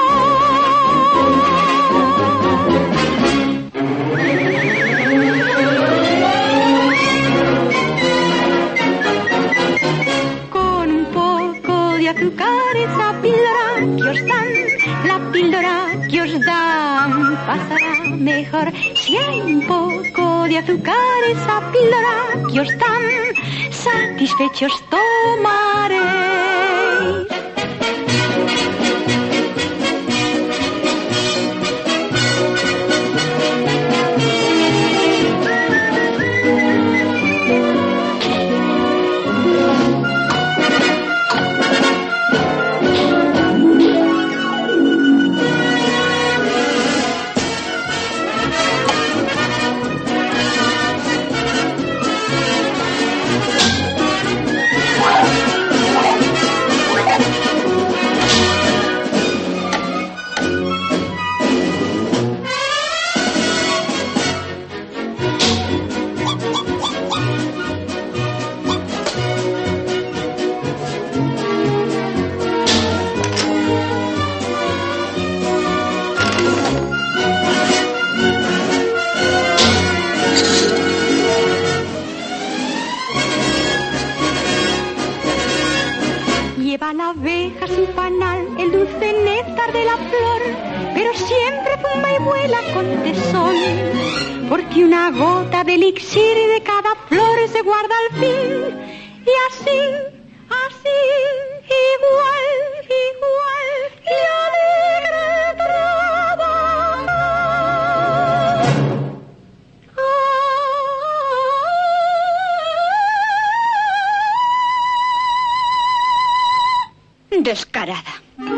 Con un poco de azúcar, esa píldora que os dan, la píldora que os dan pasará mejor. Si hay un poco de azúcar, esa píldora que os dan, satisfechos tomaréis. Lleva la abeja su panal, el dulce néctar de la flor, pero siempre fuma y vuela con tesón, porque una gota de elixir de cada flor se guarda al fin, y así, igual, y alegre trabajo. descarada.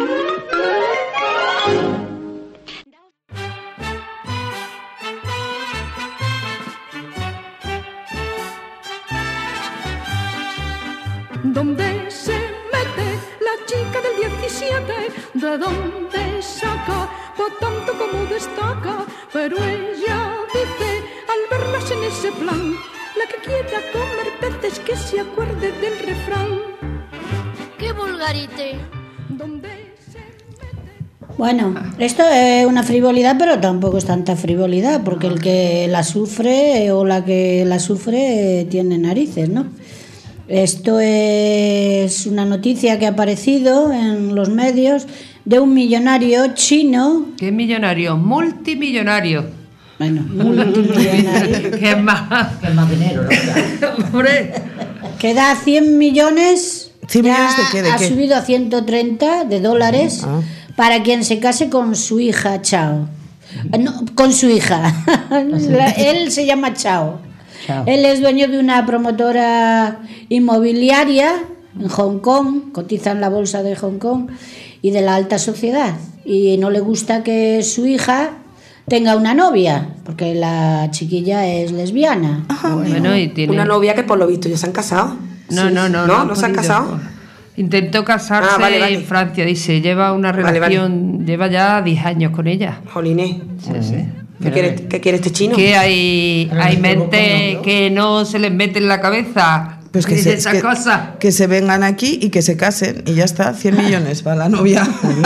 ¿Dónde se mete la chica del 17? ¿De dónde saca? Por tanto como destaca. Pero ella dice, al verlas en ese plan, la que quiera comer peces que se acuerde del refrán. ¡Qué vulgarite! ¿Dónde se Bueno, esto es una frivolidad, pero tampoco es tanta frivolidad, porque el que la sufre o la que la sufre tiene narices, ¿no? Esto es una noticia que ha aparecido en los medios de un millonario chino. ¿Qué millonario? Multimillonario. Bueno, multimillonario. ¿Qué más? Que es más dinero, ¿no? Hombre. Que da 100 millones. 100 ya millones de qué, ha subido a 130 de dólares para quien se case con su hija Chao. No, con su hija. Él se llama Chao. Él es dueño de una promotora inmobiliaria en Hong Kong, cotiza en la bolsa de Hong Kong y de la alta sociedad. Y no le gusta que su hija tenga una novia, porque la chiquilla es lesbiana. Bueno, y tiene Una novia que por lo visto ya se han casado. No, Sí. no ¿No se han podido. casado? Intentó casarse vale. en Francia, dice, lleva una Vale, relación, lleva ya 10 años con ella. Jolines. Sí. ¿Qué quiere este chino? Que hay mente que no se les mete en la cabeza Pues que esas cosas. que se vengan aquí y que se casen y ya está, 100 millones para la novia.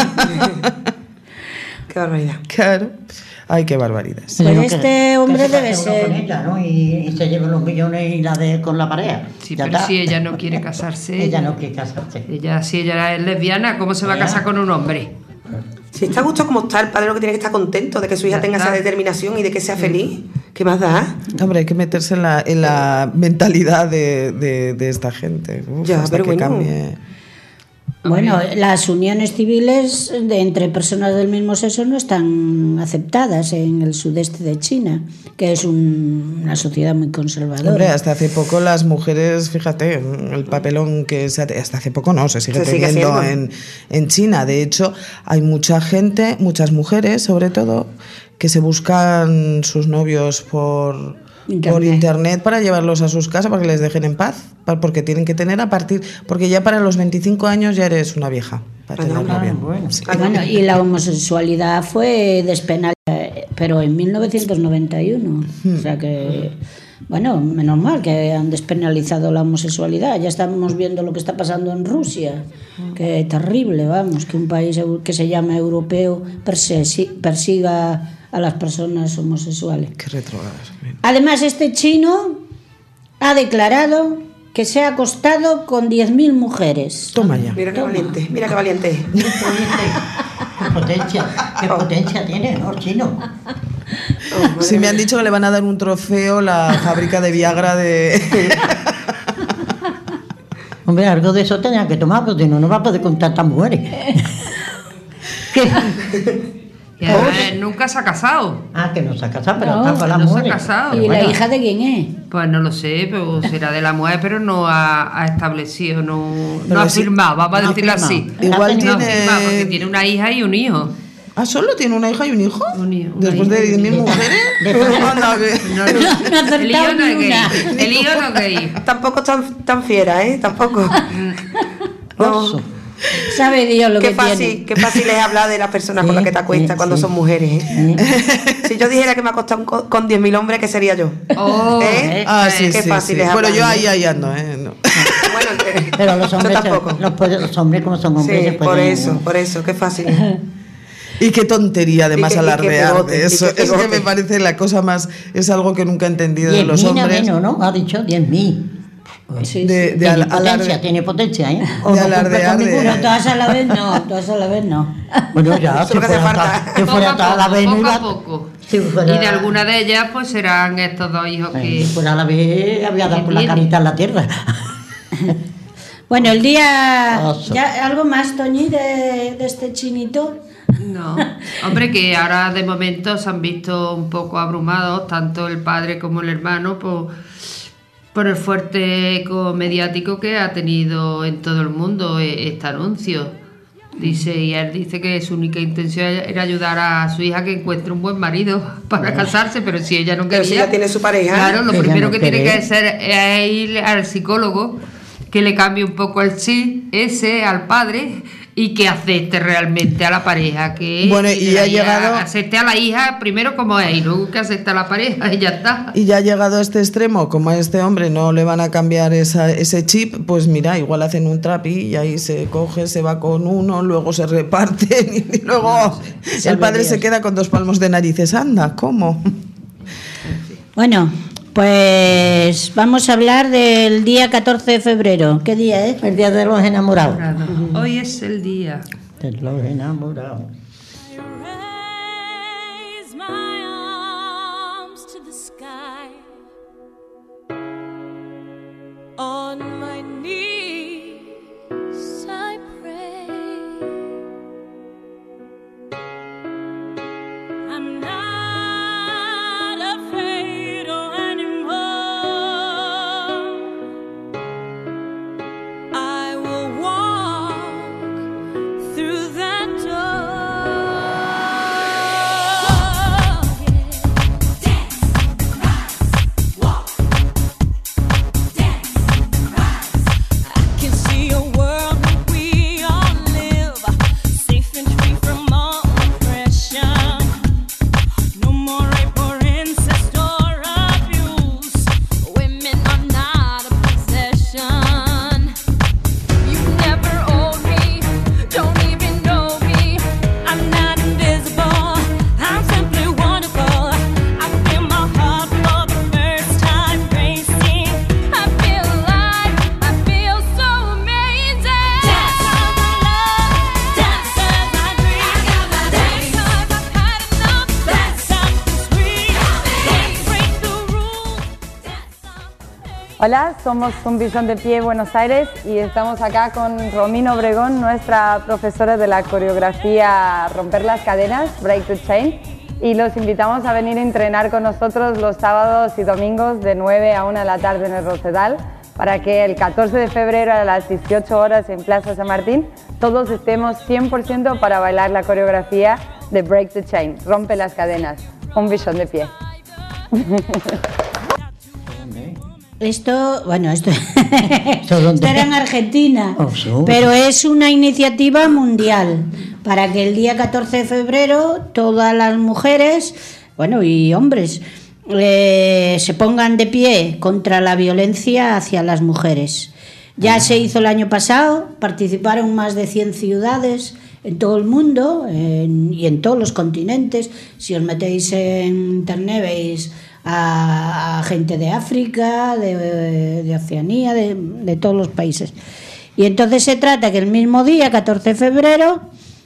Qué barbaridad. Claro. Ay, qué barbaridad. Pues este hombre debe Con ser. ella, ¿no? Y se lleva los millones y la de con la pareja. Sí, Ya pero está. si ella no quiere casarse. Ella no quiere casarse. Si ella es lesbiana, ¿cómo se va a casar con un hombre? Si está a gusto como está, el padre lo que tiene que estar contento de que su hija Ya tenga está. esa determinación y de que sea feliz. ¿Qué más da? Hombre, hay que meterse en la mentalidad de esta gente. Uf, Ya, hasta pero que bueno. cambie. Bueno, las uniones civiles entre personas del mismo sexo no están aceptadas en el sudeste de China, que es una sociedad muy conservadora. Hombre, hasta hace poco las mujeres, fíjate, el papelón que hasta hace poco no, se sigue Se sigue teniendo haciendo. en China. De hecho, hay mucha gente, muchas mujeres sobre todo, que se buscan sus novios por internet para llevarlos a sus casas para que les dejen en paz, porque tienen que tener porque ya para los 25 años ya eres una vieja para tener novia. Sí. Bueno, y la homosexualidad fue despenalizada, pero en 1991. O sea que, bueno, menos mal que han despenalizado la homosexualidad. Ya estamos viendo lo que está pasando en Rusia. Que terrible, vamos, que un país que se llama europeo persiga a las personas homosexuales. Qué retrógradas. Además, este chino ha declarado que se ha acostado con 10.000 mujeres. Toma ya. Mira qué valiente, mira qué valiente. Qué potencia tiene, ¿no? Chino. Sí, me han dicho que le van a dar un trofeo la fábrica de Viagra de... Hombre, algo de eso tenía que tomar, porque no va a poder con tantas mujeres. Y además, nunca se ha casado. Ah, que no se ha casado, pero No, está con las No se ha mujeres. casado. ¿Y la hija de quién es? Pues no lo sé, pero será de la mujer, pero no ha establecido, no Pero ha sí- firmado, vamos a no ha decirlo firmado. así. Igual No ha tiene- firmado, porque tiene una hija y un hijo. ¿Ah, solo tiene una hija y un hijo? Un hijo, una Después hija de y un 10.000 hijo. mujeres. Anda, a ver. No, No ha acertado el hijo no es ni gay. una. El hijo no es gay. Tampoco tan fiera, ¿eh? Tampoco. No. Sabe Dios lo Qué que tiene. fácil es hablar de las personas con las que te acuestas cuando son mujeres, ¿eh? Si yo dijera que me he acostado con 10.000 hombres, ¿qué sería yo? Oh, ¿Eh? Ah, sí, Qué sí, fácil sí. es Bueno, hablar, yo ¿eh? ahí ando, ¿eh? No. Bueno, Pero los hombres, yo tampoco. los hombres como son hombres, se Sí, pueden... por eso, qué fácil es. Y qué tontería además Y qué alardear pegote, de eso. y qué Es que pegote. me parece la cosa más... Es algo que nunca he entendido de los 10.000 a hombres. menos, ¿no? Ha dicho 10.000. Sí, De sí. Tiene alarde- potencia, tiene potencia, ¿eh? de alardear de... Pero todas a la vez no, todas a la vez no. Bueno, ya, Eso es lo que hace falta. que fuera toda la vez, no poco iba... a poco. Si fuera- Y de alguna de ellas, pues serán estos dos hijos que. Si fuera a la vez, había dado que con la tiene. carita en la tierra. Bueno, el día... Oso. ¿Ya algo más, Toñi, de este chinito? No, hombre, que ahora de momento se han visto un poco abrumados, tanto el padre como el hermano, por el fuerte eco mediático que ha tenido en todo el mundo este anuncio. Dice, y él dice que su única intención era ayudar a su hija que encuentre un buen marido para casarse, pero si ella no quería... Pero si ya tiene su pareja. Claro, lo Ella primero no que quiere. tiene que hacer es ir al psicólogo, que le cambie un poco el chip ese al padre y que acepte realmente a la pareja, que Bueno, y la ha hija llegado- acepte a la hija primero como es y luego que acepte a la pareja y ya está. Y ya ha llegado a este extremo, como a este hombre no le van a cambiar ese chip, pues mira, igual hacen un trapi y ahí se coge, se va con uno, luego se reparten y luego el padre se queda con 2 palmos de narices. Anda, ¿cómo? Bueno, pues vamos a hablar del día 14 de febrero. ¿Qué día es? El día de los enamorados. Hoy es el día. De los enamorados. Raise my arms to the sky. On my knees I pray. I'm not afraid anymore. I will walk through that door. Dance, rise, walk. Dance, rise. I can see a world where we all live, safe and free from all oppression. No more rape or incest or abuse. Women are not a possession. You never owned me, don't even know me. I'm not invisible, I'm simply wonderful. I feel my heart for the first time racing. I feel alive, I feel so amazing. Dance, dance, cause I dream. Dance, cause I've had enough. That's something sweet. Dance, break the rules. Hola, somos Un Billón de Pie Buenos Aires y estamos acá con Romina Obregón, nuestra profesora de la coreografía Romper las Cadenas, Break the Chain, y los invitamos a venir a entrenar con nosotros los sábados y domingos de 9 a 1 de la tarde en el Rosedal, para que el 14 de febrero a las 18 horas en Plaza San Martín todos estemos 100% para bailar la coreografía de Break the Chain, Rompe las Cadenas, Un Billón de Pie. Esto, bueno, esto dónde? era en Argentina, Oh, sí. pero es una iniciativa mundial para que el día 14 de febrero todas las mujeres, bueno, y hombres, se pongan de pie contra la violencia hacia las mujeres. Ya se hizo el año pasado, participaron más de 100 ciudades en todo el mundo y en todos los continentes. Si os metéis en internet veis a gente de África, de Oceanía, de todos los países. Y entonces se trata que el mismo día, 14 de febrero,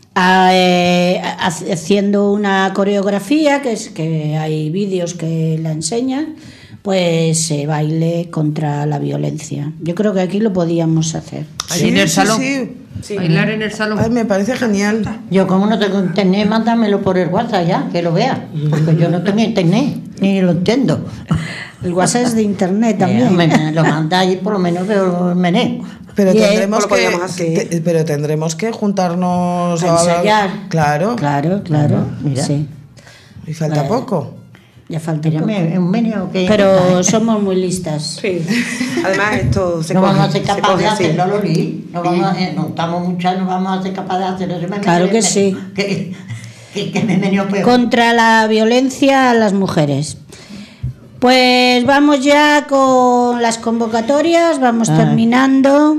haciendo una coreografía, que hay vídeos que la enseñan, pues se baile contra la violencia. Yo creo que aquí lo podíamos hacer. Ahí en el salón. Sí. Bailar en el salón. Ay, me parece genial. Yo como no tengo internet, mándamelo por el WhatsApp ya, que lo vea. Porque yo no tengo internet, ni lo entiendo. El WhatsApp es de internet también. Me lo manda ahí, por lo menos veo el meneo. Pero Bien, tendremos, pues lo podríamos hacer. pero tendremos que juntarnos A ensayar. Claro. Claro. Mira. Sí. Y falta poco. Ya falta poco. Un meneo que... Pero somos muy listas. Sí. Además, esto se no coge, vamos a ser se capaces de coge así. hacerlo, Loli. No, no estamos muchas, no vamos a ser capaces de hacerlo. Claro que sí. Que me meneo peor. Contra la violencia a las mujeres. Pues vamos ya con las convocatorias, vamos terminando.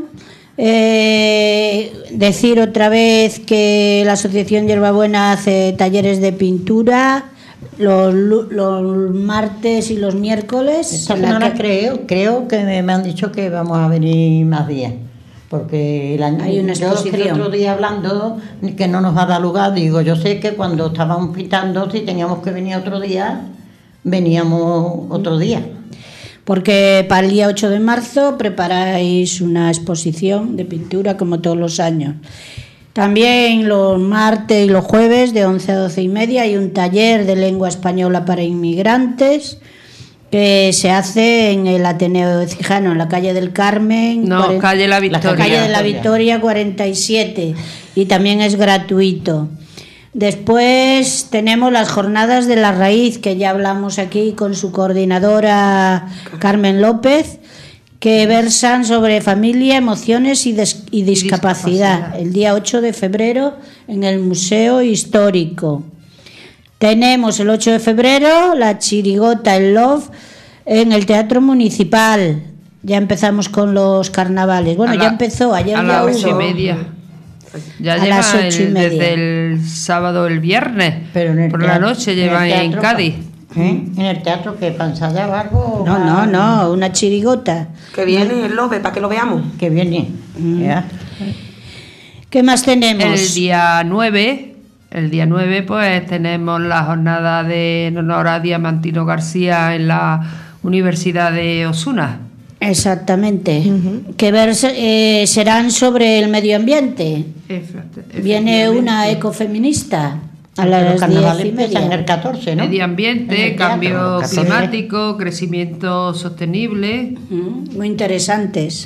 Decir otra vez que la Asociación Hierbabuena hace talleres de pintura los martes y los miércoles. Esta semana creo que me han dicho que vamos a venir más días. Porque hay una exposición. El otro día hablando que no nos va a dar lugar, digo, yo sé que cuando estábamos pintando, si teníamos que venir otro día, veníamos otro día. Porque para el día 8 de marzo preparáis una exposición de pintura como todos los años. También los martes y los jueves de 11 a 12 y media hay un taller de lengua española para inmigrantes. que se hace en el Ateneo Écijano, en la calle del Carmen. No, calle La Victoria. Calle de la Victoria 47, y también es gratuito. Después tenemos las jornadas de la raíz, que ya hablamos aquí con su coordinadora Carmen López, que versan sobre familia, emociones y discapacidad, el día 8 de febrero en el Museo Histórico. Tenemos el 8 de febrero la chirigota El Love en el Teatro Municipal. Ya empezamos con los carnavales. Bueno, ya empezó, ayer a ya las 8:30. Ya lleva las 8:30. desde el sábado, el viernes, Pero por la noche lleva en Cádiz. ¿En el teatro que ensayaba algo? No, una chirigota. Que viene el Lobe, para que lo veamos. Que viene. Ya. ¿Qué más tenemos? El día 9, pues tenemos la jornada en honor a Diamantino García en la Universidad de Osuna. Exactamente. Que serán sobre el medio ambiente. Viene una ecofeminista a las 10:30. En el 14, ¿no? Medio ambiente, cambio climático, crecimiento sostenible. Muy interesantes.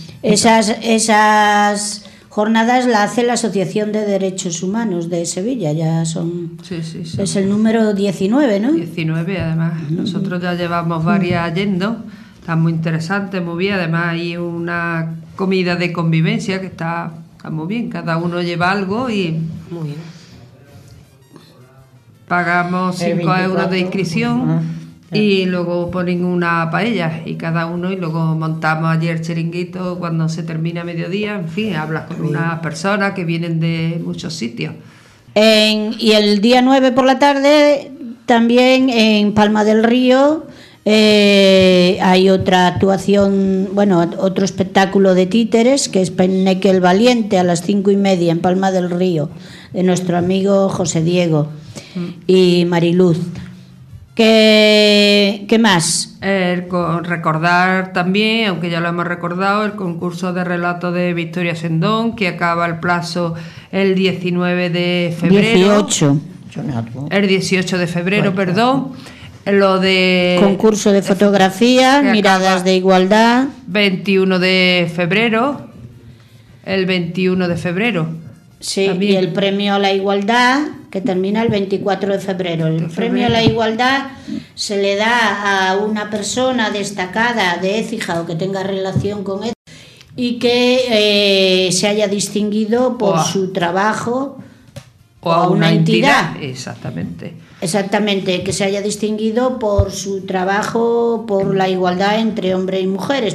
Esas jornadas la hace la Asociación de Derechos Humanos de Sevilla, ya son. Es el número 19, ¿no? 19, además. Nosotros ya llevamos varias yendo. Está muy interesante, muy bien. Además hay una comida de convivencia que está muy bien. Cada uno lleva algo y muy bien. Pagamos 5 euros de inscripción y luego ponen una paella y cada uno, y luego montamos allí el chiringuito cuando se termina mediodía. En fin, hablas con unas personas que vienen de muchos sitios. Y el día 9 por la tarde también en Palma del Río hay otra actuación, otro espectáculo de títeres, que es Penneque el Valiente, a las 5:30 en Palma del Río, de nuestro amigo José Diego y Mariluz. ¿Qué más? Recordar también, aunque ya lo hemos recordado, el concurso de relato de Victoria Sendón, que acaba el plazo el 19 de febrero. El 18 de febrero, perdón. Lo de concurso de fotografía, miradas de igualdad. 21 de febrero. El 21 de febrero. Sí, también. Y el premio a la igualdad, que termina el 24 de febrero. El premio a la igualdad se le da a una persona destacada de Écija o que tenga relación con él y que se haya distinguido por su trabajo o a una entidad. Exactamente, que se haya distinguido por su trabajo por la igualdad entre hombres y mujeres.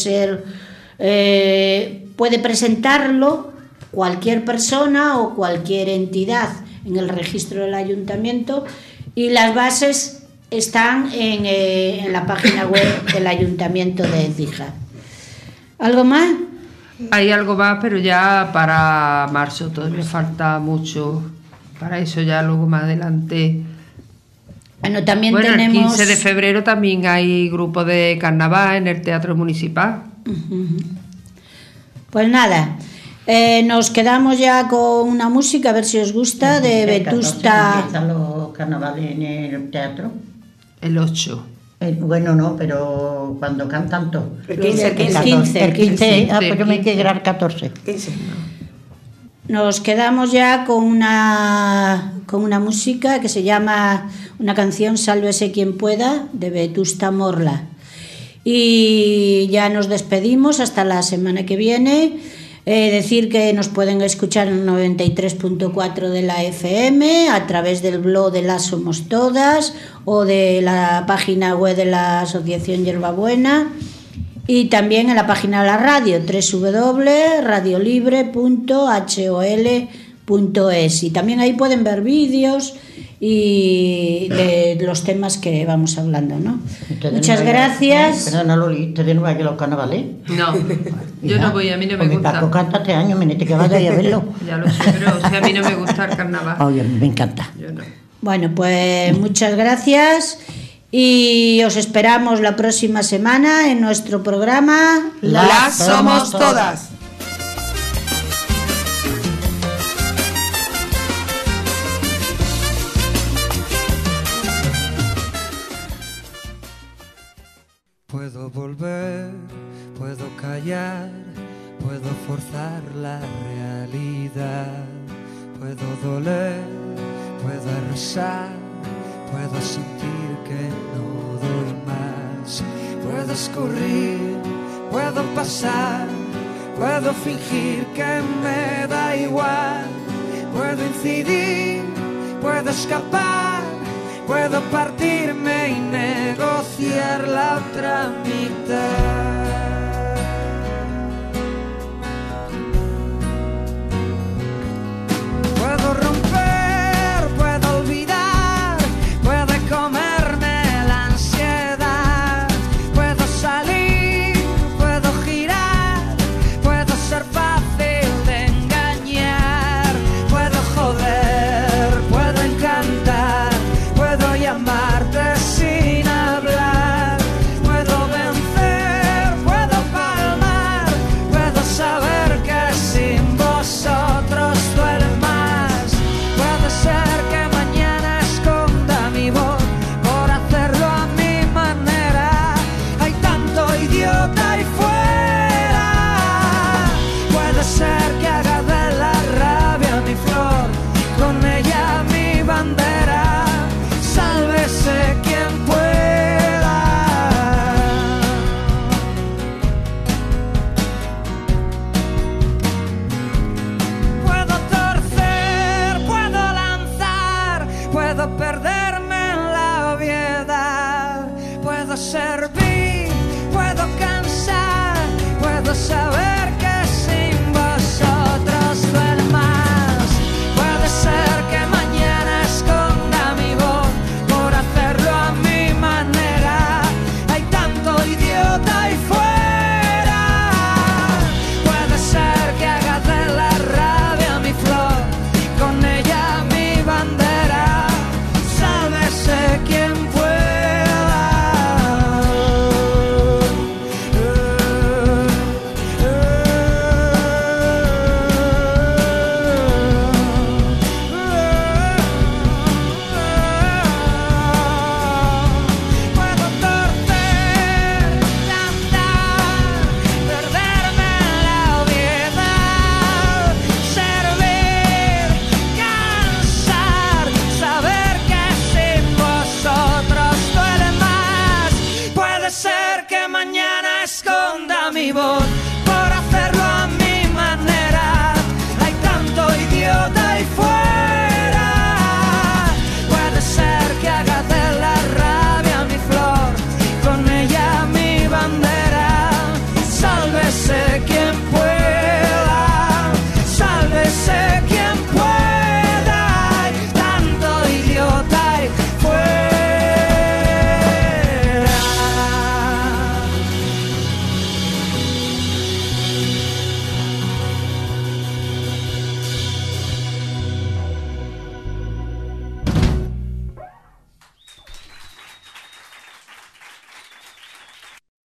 Puede presentarlo cualquier persona o cualquier entidad en el registro del ayuntamiento, y las bases están en la página web del ayuntamiento de Écija. ¿Algo más? Hay algo más, pero ya para marzo todavía falta mucho. Para eso ya luego más adelante. Bueno, también el tenemos... 15 de febrero también hay grupo de carnaval en el Teatro Municipal. Pues nada, nos quedamos ya con una música, a ver si os gusta, de Vetusta. ¿Empiezan los carnavales en el teatro? El 8. Bueno, no, pero cuando cantan todos. El 15. El 15, pues yo me quedé el 14. 15. Nos quedamos ya con una música que se llama, una canción, Sálvese quien pueda, de Vetusta Morla. Y ya nos despedimos hasta la semana que viene. Decir que nos pueden escuchar en 93.4 de la FM, a través del blog de Las Somos Todas o de la página web de la Asociación Hierbabuena, y también en la página de la radio, www.radiolibre.hol.es, y también ahí pueden ver vídeos y de los temas que vamos hablando, ¿no? Muchas gracias. Perdona, Loli, ¿te de nuevo que los carnavales? No, yo no voy, a mí no me gusta. Paco canta este año, me que vaya a verlo. Ya lo sé, pero a mí no me gusta el carnaval. Oye, a mí me encanta. Yo no. Bueno, pues muchas gracias y os esperamos la próxima semana en nuestro programa Las Somos Todas. callar, puedo forzar la realidad, puedo doler, puedo arrasar, puedo sentir que no doy más, puedo escurrir, puedo pasar, puedo fingir que me da igual, puedo incidir, puedo escapar, puedo partirme y negociar la otra mitad.